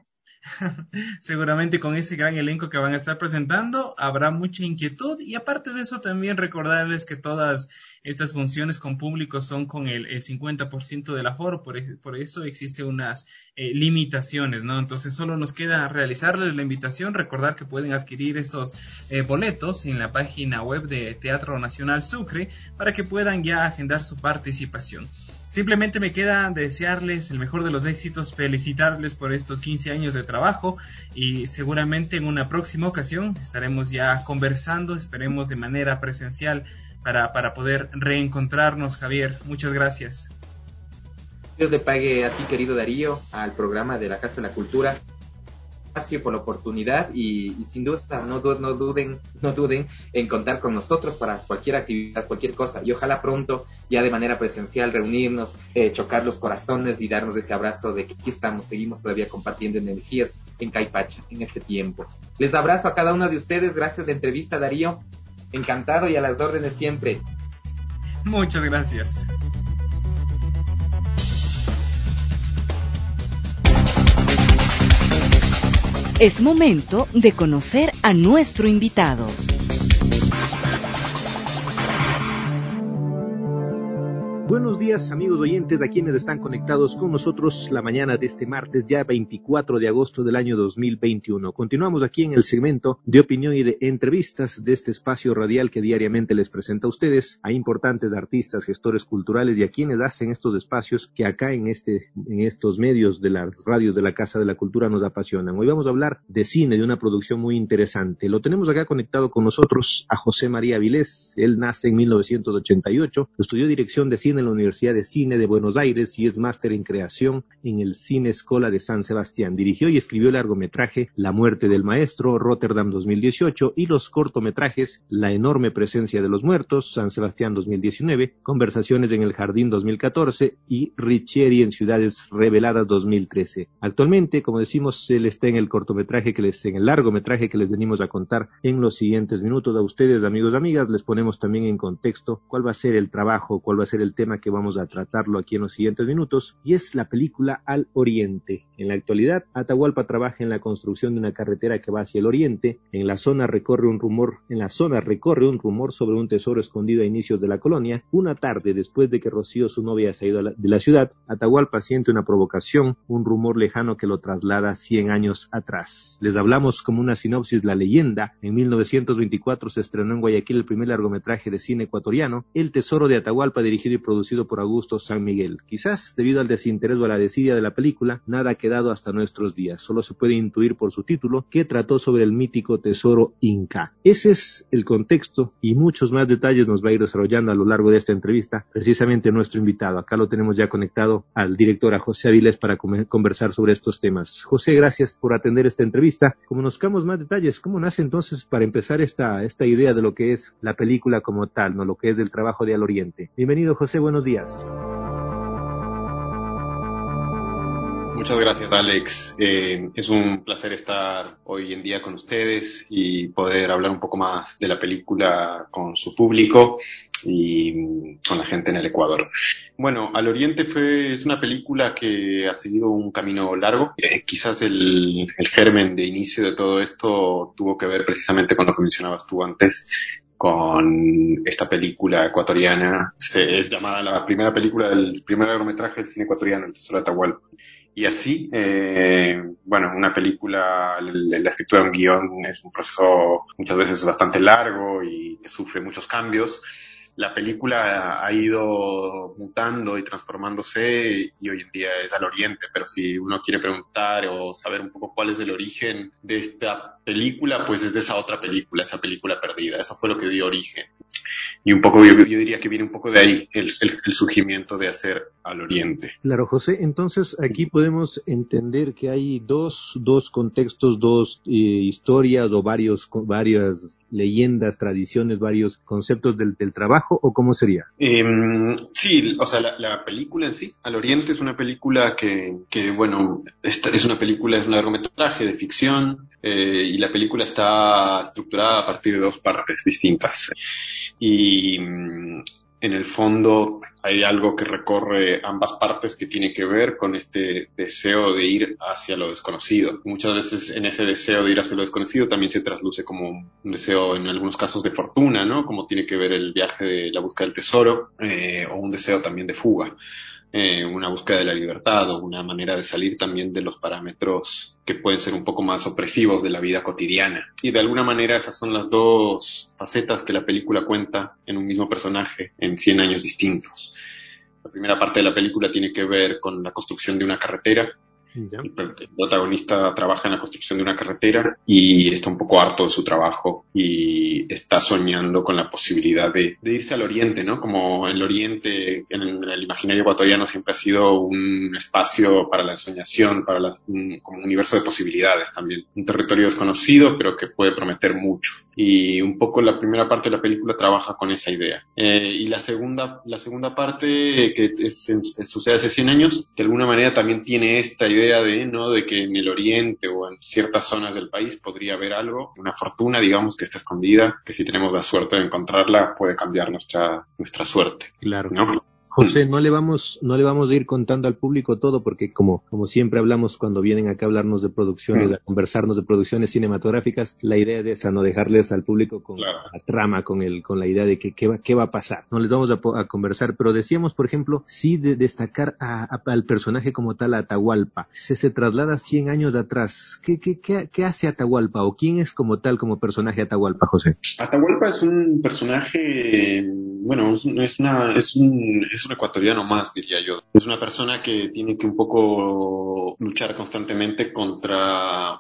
Seguramente con ese gran elenco que van a estar presentando habrá mucha inquietud y aparte de eso también recordarles que todas estas funciones con público son con el, el cincuenta por ciento del aforo, por, por eso existen unas eh, limitaciones, ¿no? Entonces solo nos queda realizarles la invitación, recordar que pueden adquirir esos eh, boletos en la página web de Teatro Nacional Sucre para que puedan ya agendar su participación. Simplemente me queda desearles el mejor de los éxitos, felicitarles por estos quince años de trabajo y seguramente en una próxima ocasión estaremos ya conversando, esperemos de manera presencial para, para poder reencontrarnos, Javier. Muchas gracias. Dios le pague a ti, querido Darío, al programa de la Casa de la Cultura, gracias por la oportunidad y, y sin duda no, no duden no duden en contar con nosotros para cualquier actividad, cualquier cosa, y ojalá pronto ya de manera presencial reunirnos, eh, chocar los corazones y darnos ese abrazo de que aquí estamos, seguimos todavía compartiendo energías en Caipacha en este tiempo. Les abrazo a cada uno de ustedes, gracias de entrevista, Darío, encantado y a las órdenes siempre. Muchas gracias. Es momento de conocer a nuestro invitado. Buenos días, amigos oyentes, a quienes están conectados con nosotros la mañana de este martes, ya veinticuatro de agosto del año dos mil veintiuno. Continuamos aquí en el segmento de opinión y de entrevistas de este espacio radial que diariamente les presenta a ustedes, a importantes artistas, gestores culturales y a quienes hacen estos espacios que acá en este, en estos medios de las radios de la Casa de la Cultura nos apasionan. Hoy vamos a hablar de cine, de una producción muy interesante. Lo tenemos acá conectado con nosotros a José María Vilés. Él nace en mil novecientos ochenta y ocho, estudió dirección de cine en la Universidad de Cine de Buenos Aires y es máster en creación en el Cine Escola de San Sebastián. Dirigió y escribió el largometraje La muerte del maestro, Rotterdam dos mil dieciocho, y los cortometrajes La enorme presencia de los muertos, San Sebastián dos mil diecinueve, Conversaciones en el jardín dos mil catorce y Riccieri en Ciudades Reveladas dos mil trece. Actualmente, como decimos, él está en el cortometraje que les, en el largometraje que les venimos a contar en los siguientes minutos. A ustedes, amigos y amigas, les ponemos también en contexto cuál va a ser el trabajo, cuál va a ser el tema que vamos a tratarlo aquí en los siguientes minutos, y es la película Al Oriente. En la actualidad, Atahualpa trabaja en la construcción de una carretera que va hacia el oriente. En la zona recorre un rumor, en la zona recorre un rumor sobre un tesoro escondido a inicios de la colonia. Una tarde, después de que Rocío, su novia, se ha ido de la ciudad, Atahualpa siente una provocación, un rumor lejano que lo traslada cien años atrás. Les hablamos como una sinopsis la leyenda. En mil novecientos veinticuatro se estrenó en Guayaquil el primer largometraje de cine ecuatoriano, El tesoro de Atahualpa, dirigido y producido por Augusto San Miguel. Quizás debido al desinterés o a la desidia de la película, nada ha quedado hasta nuestros días. Solo se puede intuir por su título que trató sobre el mítico tesoro inca. Ese es el contexto y muchos más detalles nos va a ir desarrollando a lo largo de esta entrevista precisamente nuestro invitado. Acá lo tenemos ya conectado al director, a José Avilés, para conversar sobre estos temas. José, gracias por atender esta entrevista. Conozcamos más detalles, ¿cómo nace entonces para empezar esta, esta idea de lo que es la película como tal, no lo que es el trabajo de Al Oriente? Bienvenido, José, buenos días. Muchas gracias, Alex. Eh, es un placer estar hoy en día con ustedes y poder hablar un poco más de la película con su público y con la gente en el Ecuador. Bueno, Al Oriente fue, es una película que ha seguido un camino largo. Eh, quizás el, el germen de inicio de todo esto tuvo que ver precisamente con lo que mencionabas tú antes, con esta película ecuatoriana. Se, es llamada la primera película del primer largometraje del cine ecuatoriano, El tesoro de Atahualpa. Y así, eh, bueno, una película, la, la escritura de un guión es un proceso muchas veces bastante largo y que sufre muchos cambios. La película ha ido mutando y transformándose y hoy en día es Al Oriente, pero si uno quiere preguntar o saber un poco cuál es el origen de esta película, pues es de esa otra película, esa película perdida. Eso fue lo que dio origen. Y un poco, yo, yo diría que viene un poco de ahí el, el, el surgimiento de hacer Al Oriente. Claro, José, entonces aquí podemos entender que hay dos, dos contextos, dos eh, historias o varios, varias leyendas, tradiciones, varios conceptos del, del trabajo, ¿o cómo sería? Eh, sí, o sea, la, la película en sí, Al Oriente, es una película que, que bueno, esta es una película, es un largometraje de ficción, eh, y la película está estructurada a partir de dos partes distintas. Y en el fondo hay algo que recorre ambas partes que tiene que ver con este deseo de ir hacia lo desconocido. Muchas veces en ese deseo de ir hacia lo desconocido también se trasluce como un deseo, en algunos casos, de fortuna, ¿no? Como tiene que ver el viaje de la búsqueda del tesoro, eh, o un deseo también de fuga. Eh, una búsqueda de la libertad o una manera de salir también de los parámetros que pueden ser un poco más opresivos de la vida cotidiana. Y de alguna manera esas son las dos facetas que la película cuenta en un mismo personaje en cien años distintos. La primera parte de la película tiene que ver con la construcción de una carretera Yeah. El, el protagonista trabaja en la construcción de una carretera y está un poco harto de su trabajo y está soñando con la posibilidad de, de irse al oriente, ¿no? Como el oriente en el, en el imaginario ecuatoriano siempre ha sido un espacio para la ensoñación, para la, un, como un universo de posibilidades también. Un territorio desconocido, pero que puede prometer mucho. Y un poco la primera parte de la película trabaja con esa idea. Eh, y la segunda, la segunda parte, que es, es, es, sucede hace cien años, de alguna manera también tiene esta idea de, ¿no? De que en el oriente o en ciertas zonas del país podría haber algo, una fortuna, digamos, que está escondida, que si tenemos la suerte de encontrarla puede cambiar nuestra, nuestra suerte. Claro. ¿No? José, no le vamos, no le vamos a ir contando al público todo porque como, como siempre hablamos cuando vienen acá a hablarnos de producciones, a conversarnos de producciones cinematográficas, la idea de esa, no dejarles al público con claro. la trama, con el, con la idea de que qué va, qué va a pasar. No les vamos a, a conversar, pero decíamos, por ejemplo, sí de destacar a, a, al personaje como tal, a Atahualpa. Se, se traslada cien años atrás. ¿Qué, qué, qué, qué hace Atahualpa o quién es como tal como personaje Atahualpa, José? Atahualpa es un personaje, bueno, es, es una, es un, es un ecuatoriano más, diría yo. Es una persona que tiene que un poco luchar constantemente contra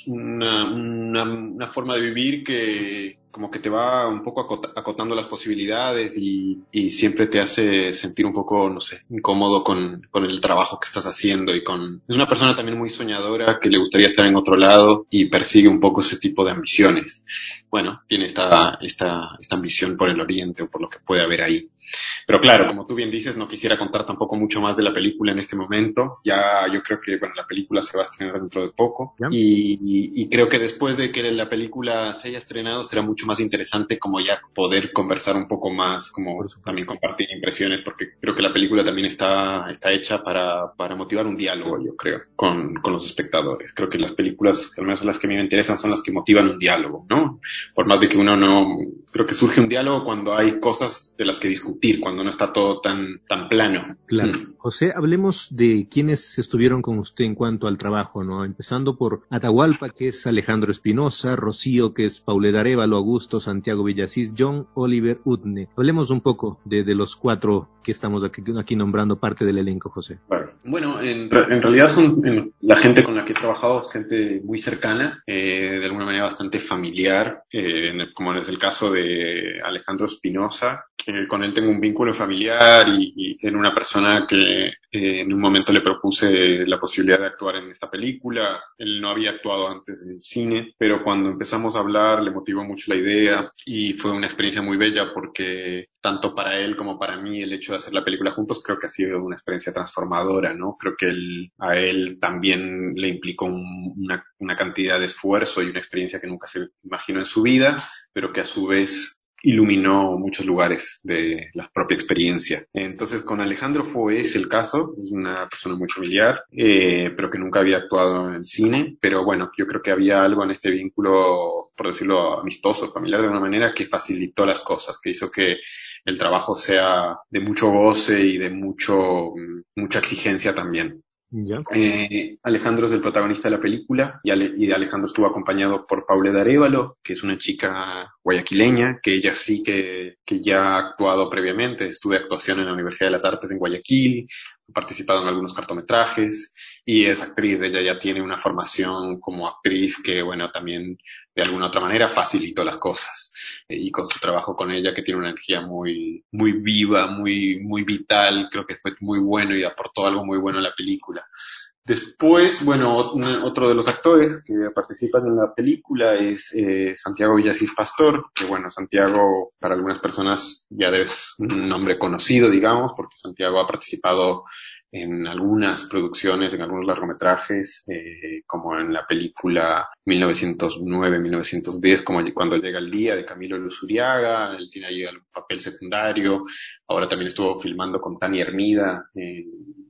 una, una, una forma de vivir que como que te va un poco acot- acotando las posibilidades y, y siempre te hace sentir un poco, no sé, incómodo con, con el trabajo que estás haciendo y con... Es una persona también muy soñadora que le gustaría estar en otro lado y persigue un poco ese tipo de ambiciones. Bueno, tiene esta, esta, esta ambición por el oriente o por lo que puede haber ahí. Pero claro, como tú bien dices, no quisiera contar tampoco mucho más de la película en este momento. Ya yo creo que, bueno, la película se va a estrenar dentro de poco. Y, y, y creo que después de que la película se haya estrenado será mucho más interesante como ya poder conversar un poco más, como también compartir impresiones, porque creo que la película también está, está hecha para, para motivar un diálogo, yo creo, con, con los espectadores. Creo que las películas, al menos las que a mí me interesan, son las que motivan un diálogo, ¿no? Por más de que uno no... Creo que surge un diálogo cuando hay cosas de las que discutir, cuando no está todo tan, tan plano. Claro. Mm. José, hablemos de quiénes estuvieron con usted en cuanto al trabajo, ¿no? Empezando por Atahualpa, que es Alejandro Espinosa, Rocío, que es Paulette Arévalo, Augusto, Santiago Villasís, John Oliver Udne. Hablemos un poco de, de los cuatro que estamos aquí, aquí nombrando parte del elenco, José. Bueno, bueno en, en realidad son en, la gente con la que he trabajado, gente muy cercana, eh, de alguna manera bastante familiar, eh, en el, como es el caso de Alejandro Espinosa, que con él tengo un vínculo familiar y, y era una persona que eh, en un momento le propuse la posibilidad de actuar en esta película. Él no había actuado antes en el cine, pero cuando empezamos a hablar le motivó mucho la idea y fue una experiencia muy bella porque tanto para él como para mí el hecho de hacer la película juntos creo que ha sido una experiencia transformadora, ¿no? Creo que él, a él también le implicó un, una, una cantidad de esfuerzo y una experiencia que nunca se imaginó en su vida, pero que a su vez iluminó muchos lugares de la propia experiencia. Entonces con Alejandro fue ese el caso, es una persona muy familiar, eh, pero que nunca había actuado en cine, pero bueno, yo creo que había algo en este vínculo, por decirlo amistoso, familiar de alguna manera, que facilitó las cosas, que hizo que el trabajo sea de mucho goce y de mucho, mucha exigencia también. ¿Ya? Eh, Alejandro es el protagonista de la película y, Ale- y Alejandro estuvo acompañado por Paulette Arévalo, que es una chica guayaquileña, que ella sí que, que ya ha actuado previamente, estudió actuación en la Universidad de las Artes en Guayaquil, ha participado en algunos cortometrajes y es actriz. Ella ya tiene una formación como actriz que, bueno, también de alguna otra manera facilitó las cosas. Eh, y con su trabajo con ella, que tiene una energía muy, muy viva, muy, muy vital, creo que fue muy bueno y aportó algo muy bueno a la película. Después, bueno, otro de los actores que participan en la película es eh, Santiago Villasís Pastor, que bueno, Santiago para algunas personas ya es un nombre conocido, digamos, porque Santiago ha participado en algunas producciones, en algunos largometrajes, eh, como en la película mil novecientos nueve mil novecientos diez, como Cuando llega el día, de Camilo Luzuriaga. Él tiene ahí algún papel secundario. Ahora también estuvo filmando con Tania Hermida en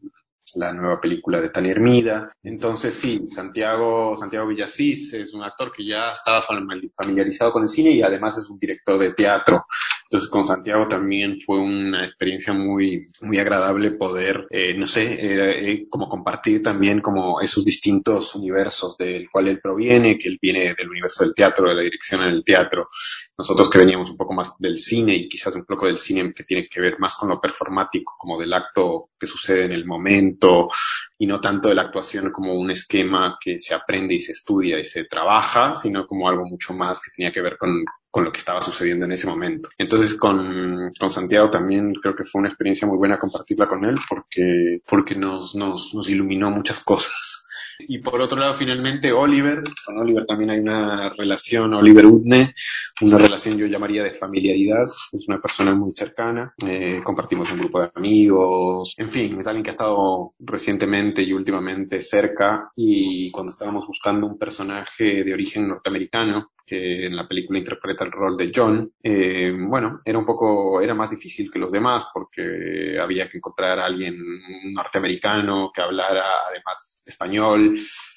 la nueva película de Tania Hermida. Entonces sí, Santiago, Santiago Villasís es un actor que ya estaba familiarizado con el cine y además es un director de teatro. Entonces con Santiago también fue una experiencia muy, muy agradable poder, eh, no sé, eh, eh, como compartir también como esos distintos universos del cual él proviene, que él viene del universo del teatro, de la dirección en el teatro, nosotros que veníamos un poco más del cine y quizás un poco del cine que tiene que ver más con lo performático, como del acto que sucede en el momento y no tanto de la actuación como un esquema que se aprende y se estudia y se trabaja, sino como algo mucho más que tenía que ver con, con lo que estaba sucediendo en ese momento. Entonces con, con Santiago también creo que fue una experiencia muy buena compartirla con él porque, porque nos, nos, nos iluminó muchas cosas. Y por otro lado, finalmente, Oliver. Con Oliver también hay una relación, Oliver Udne, una relación yo llamaría de familiaridad. Es una persona muy cercana, eh, compartimos un grupo de amigos, en fin, es alguien que ha estado recientemente y últimamente cerca, y cuando estábamos buscando un personaje de origen norteamericano, que en la película interpreta el rol de John, eh, bueno, era un poco, era más difícil que los demás porque había que encontrar a alguien norteamericano que hablara además español,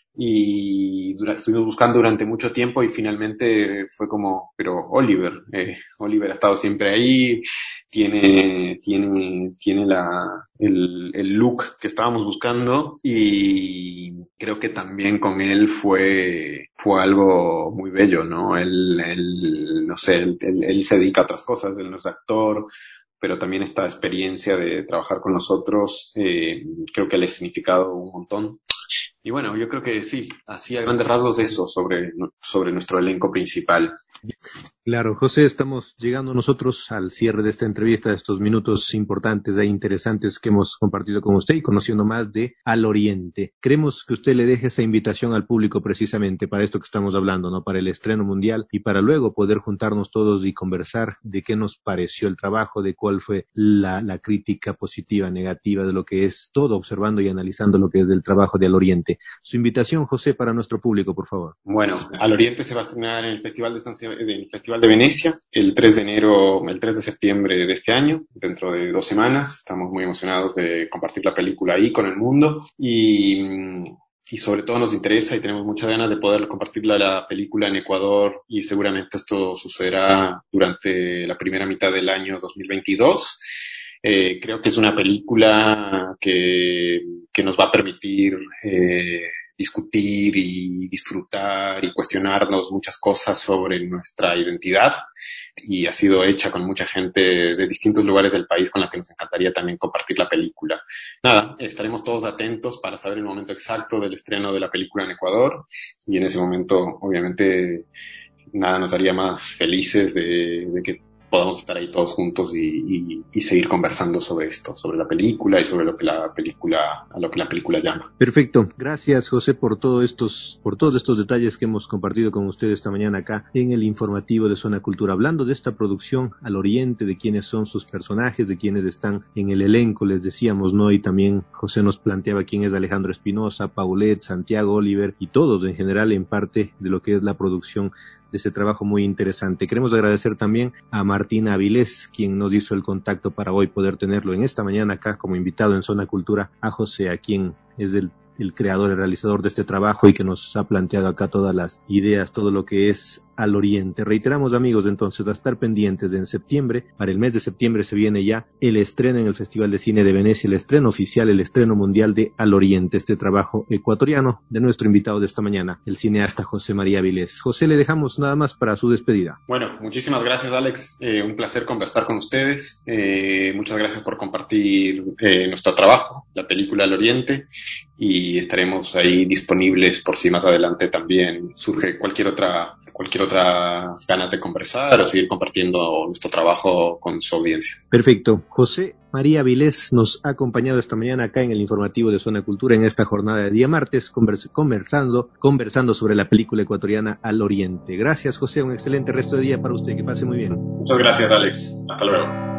y dura, estuvimos buscando durante mucho tiempo y finalmente fue como, pero Oliver, eh, Oliver ha estado siempre ahí, tiene, tiene, tiene la, el, el look que estábamos buscando, y creo que también con él fue, fue algo muy bello, ¿no? Él, él no sé, él, él, él se dedica a otras cosas, él no es actor, pero también esta experiencia de trabajar con nosotros, eh, creo que le ha significado un montón. Y bueno, yo creo que sí, así a grandes rasgos eso sobre, sobre nuestro elenco principal. Claro, José, estamos llegando nosotros al cierre de esta entrevista, de estos minutos importantes e interesantes que hemos compartido con usted y conociendo más de Al Oriente. Queremos que usted le deje esta invitación al público precisamente para esto que estamos hablando, ¿no? Para el estreno mundial y para luego poder juntarnos todos y conversar de qué nos pareció el trabajo, de cuál fue la, la crítica positiva, negativa, de lo que es todo, observando y analizando lo que es del trabajo de Al Oriente. Su invitación, José, para nuestro público, por favor. Bueno, Al Oriente se va a estrenar en el Festival de San en el Festival de Venecia el tres de enero, el tres de septiembre de este año, dentro de dos semanas. Estamos muy emocionados de compartir la película ahí con el mundo y, y sobre todo nos interesa y tenemos muchas ganas de poder compartir la, la película en Ecuador, y seguramente esto sucederá durante la primera mitad del año dos mil veintidós. Eh, creo que es una película que, que nos va a permitir eh, discutir y disfrutar y cuestionarnos muchas cosas sobre nuestra identidad, y ha sido hecha con mucha gente de distintos lugares del país con la que nos encantaría también compartir la película. Nada, estaremos todos atentos para saber el momento exacto del estreno de la película en Ecuador, y en ese momento obviamente nada nos haría más felices de, de que podamos estar ahí todos juntos y, y, y seguir conversando sobre esto, sobre la película y sobre lo que la película, a lo que la película llama. Perfecto. Gracias, José, por todos estos, por todos estos detalles que hemos compartido con ustedes esta mañana acá en el informativo de Zona Cultura, hablando de esta producción Al Oriente, de quiénes son sus personajes, de quiénes están en el elenco, les decíamos, ¿no? Y también José nos planteaba quién es Alejandro Espinosa, Paulette, Santiago, Oliver y todos en general en parte de lo que es la producción de ese trabajo muy interesante. Queremos agradecer también a Martina Avilés, quien nos hizo el contacto para hoy poder tenerlo en esta mañana acá como invitado en Zona Cultura, a José, a quien es el el creador, el realizador de este trabajo y que nos ha planteado acá todas las ideas, todo lo que es Al Oriente. Reiteramos, amigos, entonces, a estar pendientes de en septiembre. Para el mes de septiembre se viene ya el estreno en el Festival de Cine de Venecia, el estreno oficial, el estreno mundial de Al Oriente, este trabajo ecuatoriano de nuestro invitado de esta mañana, el cineasta José María Avilés. José, le dejamos nada más para su despedida. Bueno, muchísimas gracias, Alex. Eh, un placer conversar con ustedes. Eh, muchas gracias por compartir eh, nuestro trabajo, la película Al Oriente, y estaremos ahí disponibles por si más adelante también surge cualquier otra cualquier otra ganas de conversar o seguir compartiendo nuestro trabajo con su audiencia. Perfecto. José María Avilés nos ha acompañado esta mañana acá en el informativo de Zona Cultura en esta jornada de día martes, convers- conversando, conversando sobre la película ecuatoriana Al Oriente. Gracias, José. Un excelente resto de día para usted. Que pase muy bien. Muchas gracias, Alex. Hasta luego.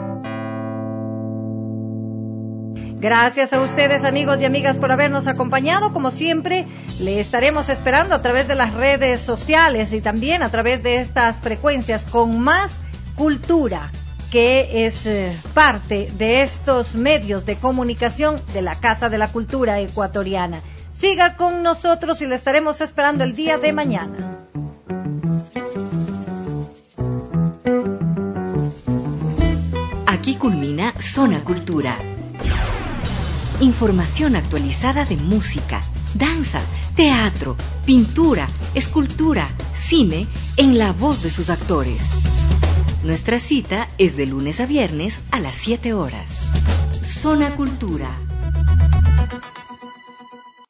Gracias a ustedes, amigos y amigas, por habernos acompañado. Como siempre, le estaremos esperando a través de las redes sociales y también a través de estas frecuencias con más cultura, que es eh, parte de estos medios de comunicación de la Casa de la Cultura Ecuatoriana. Siga con nosotros y le estaremos esperando el día de mañana. Aquí culmina Zona Cultura. Información actualizada de música, danza, teatro, pintura, escultura, cine, en la voz de sus actores. Nuestra cita es de lunes a viernes a las siete horas. Zona Cultura.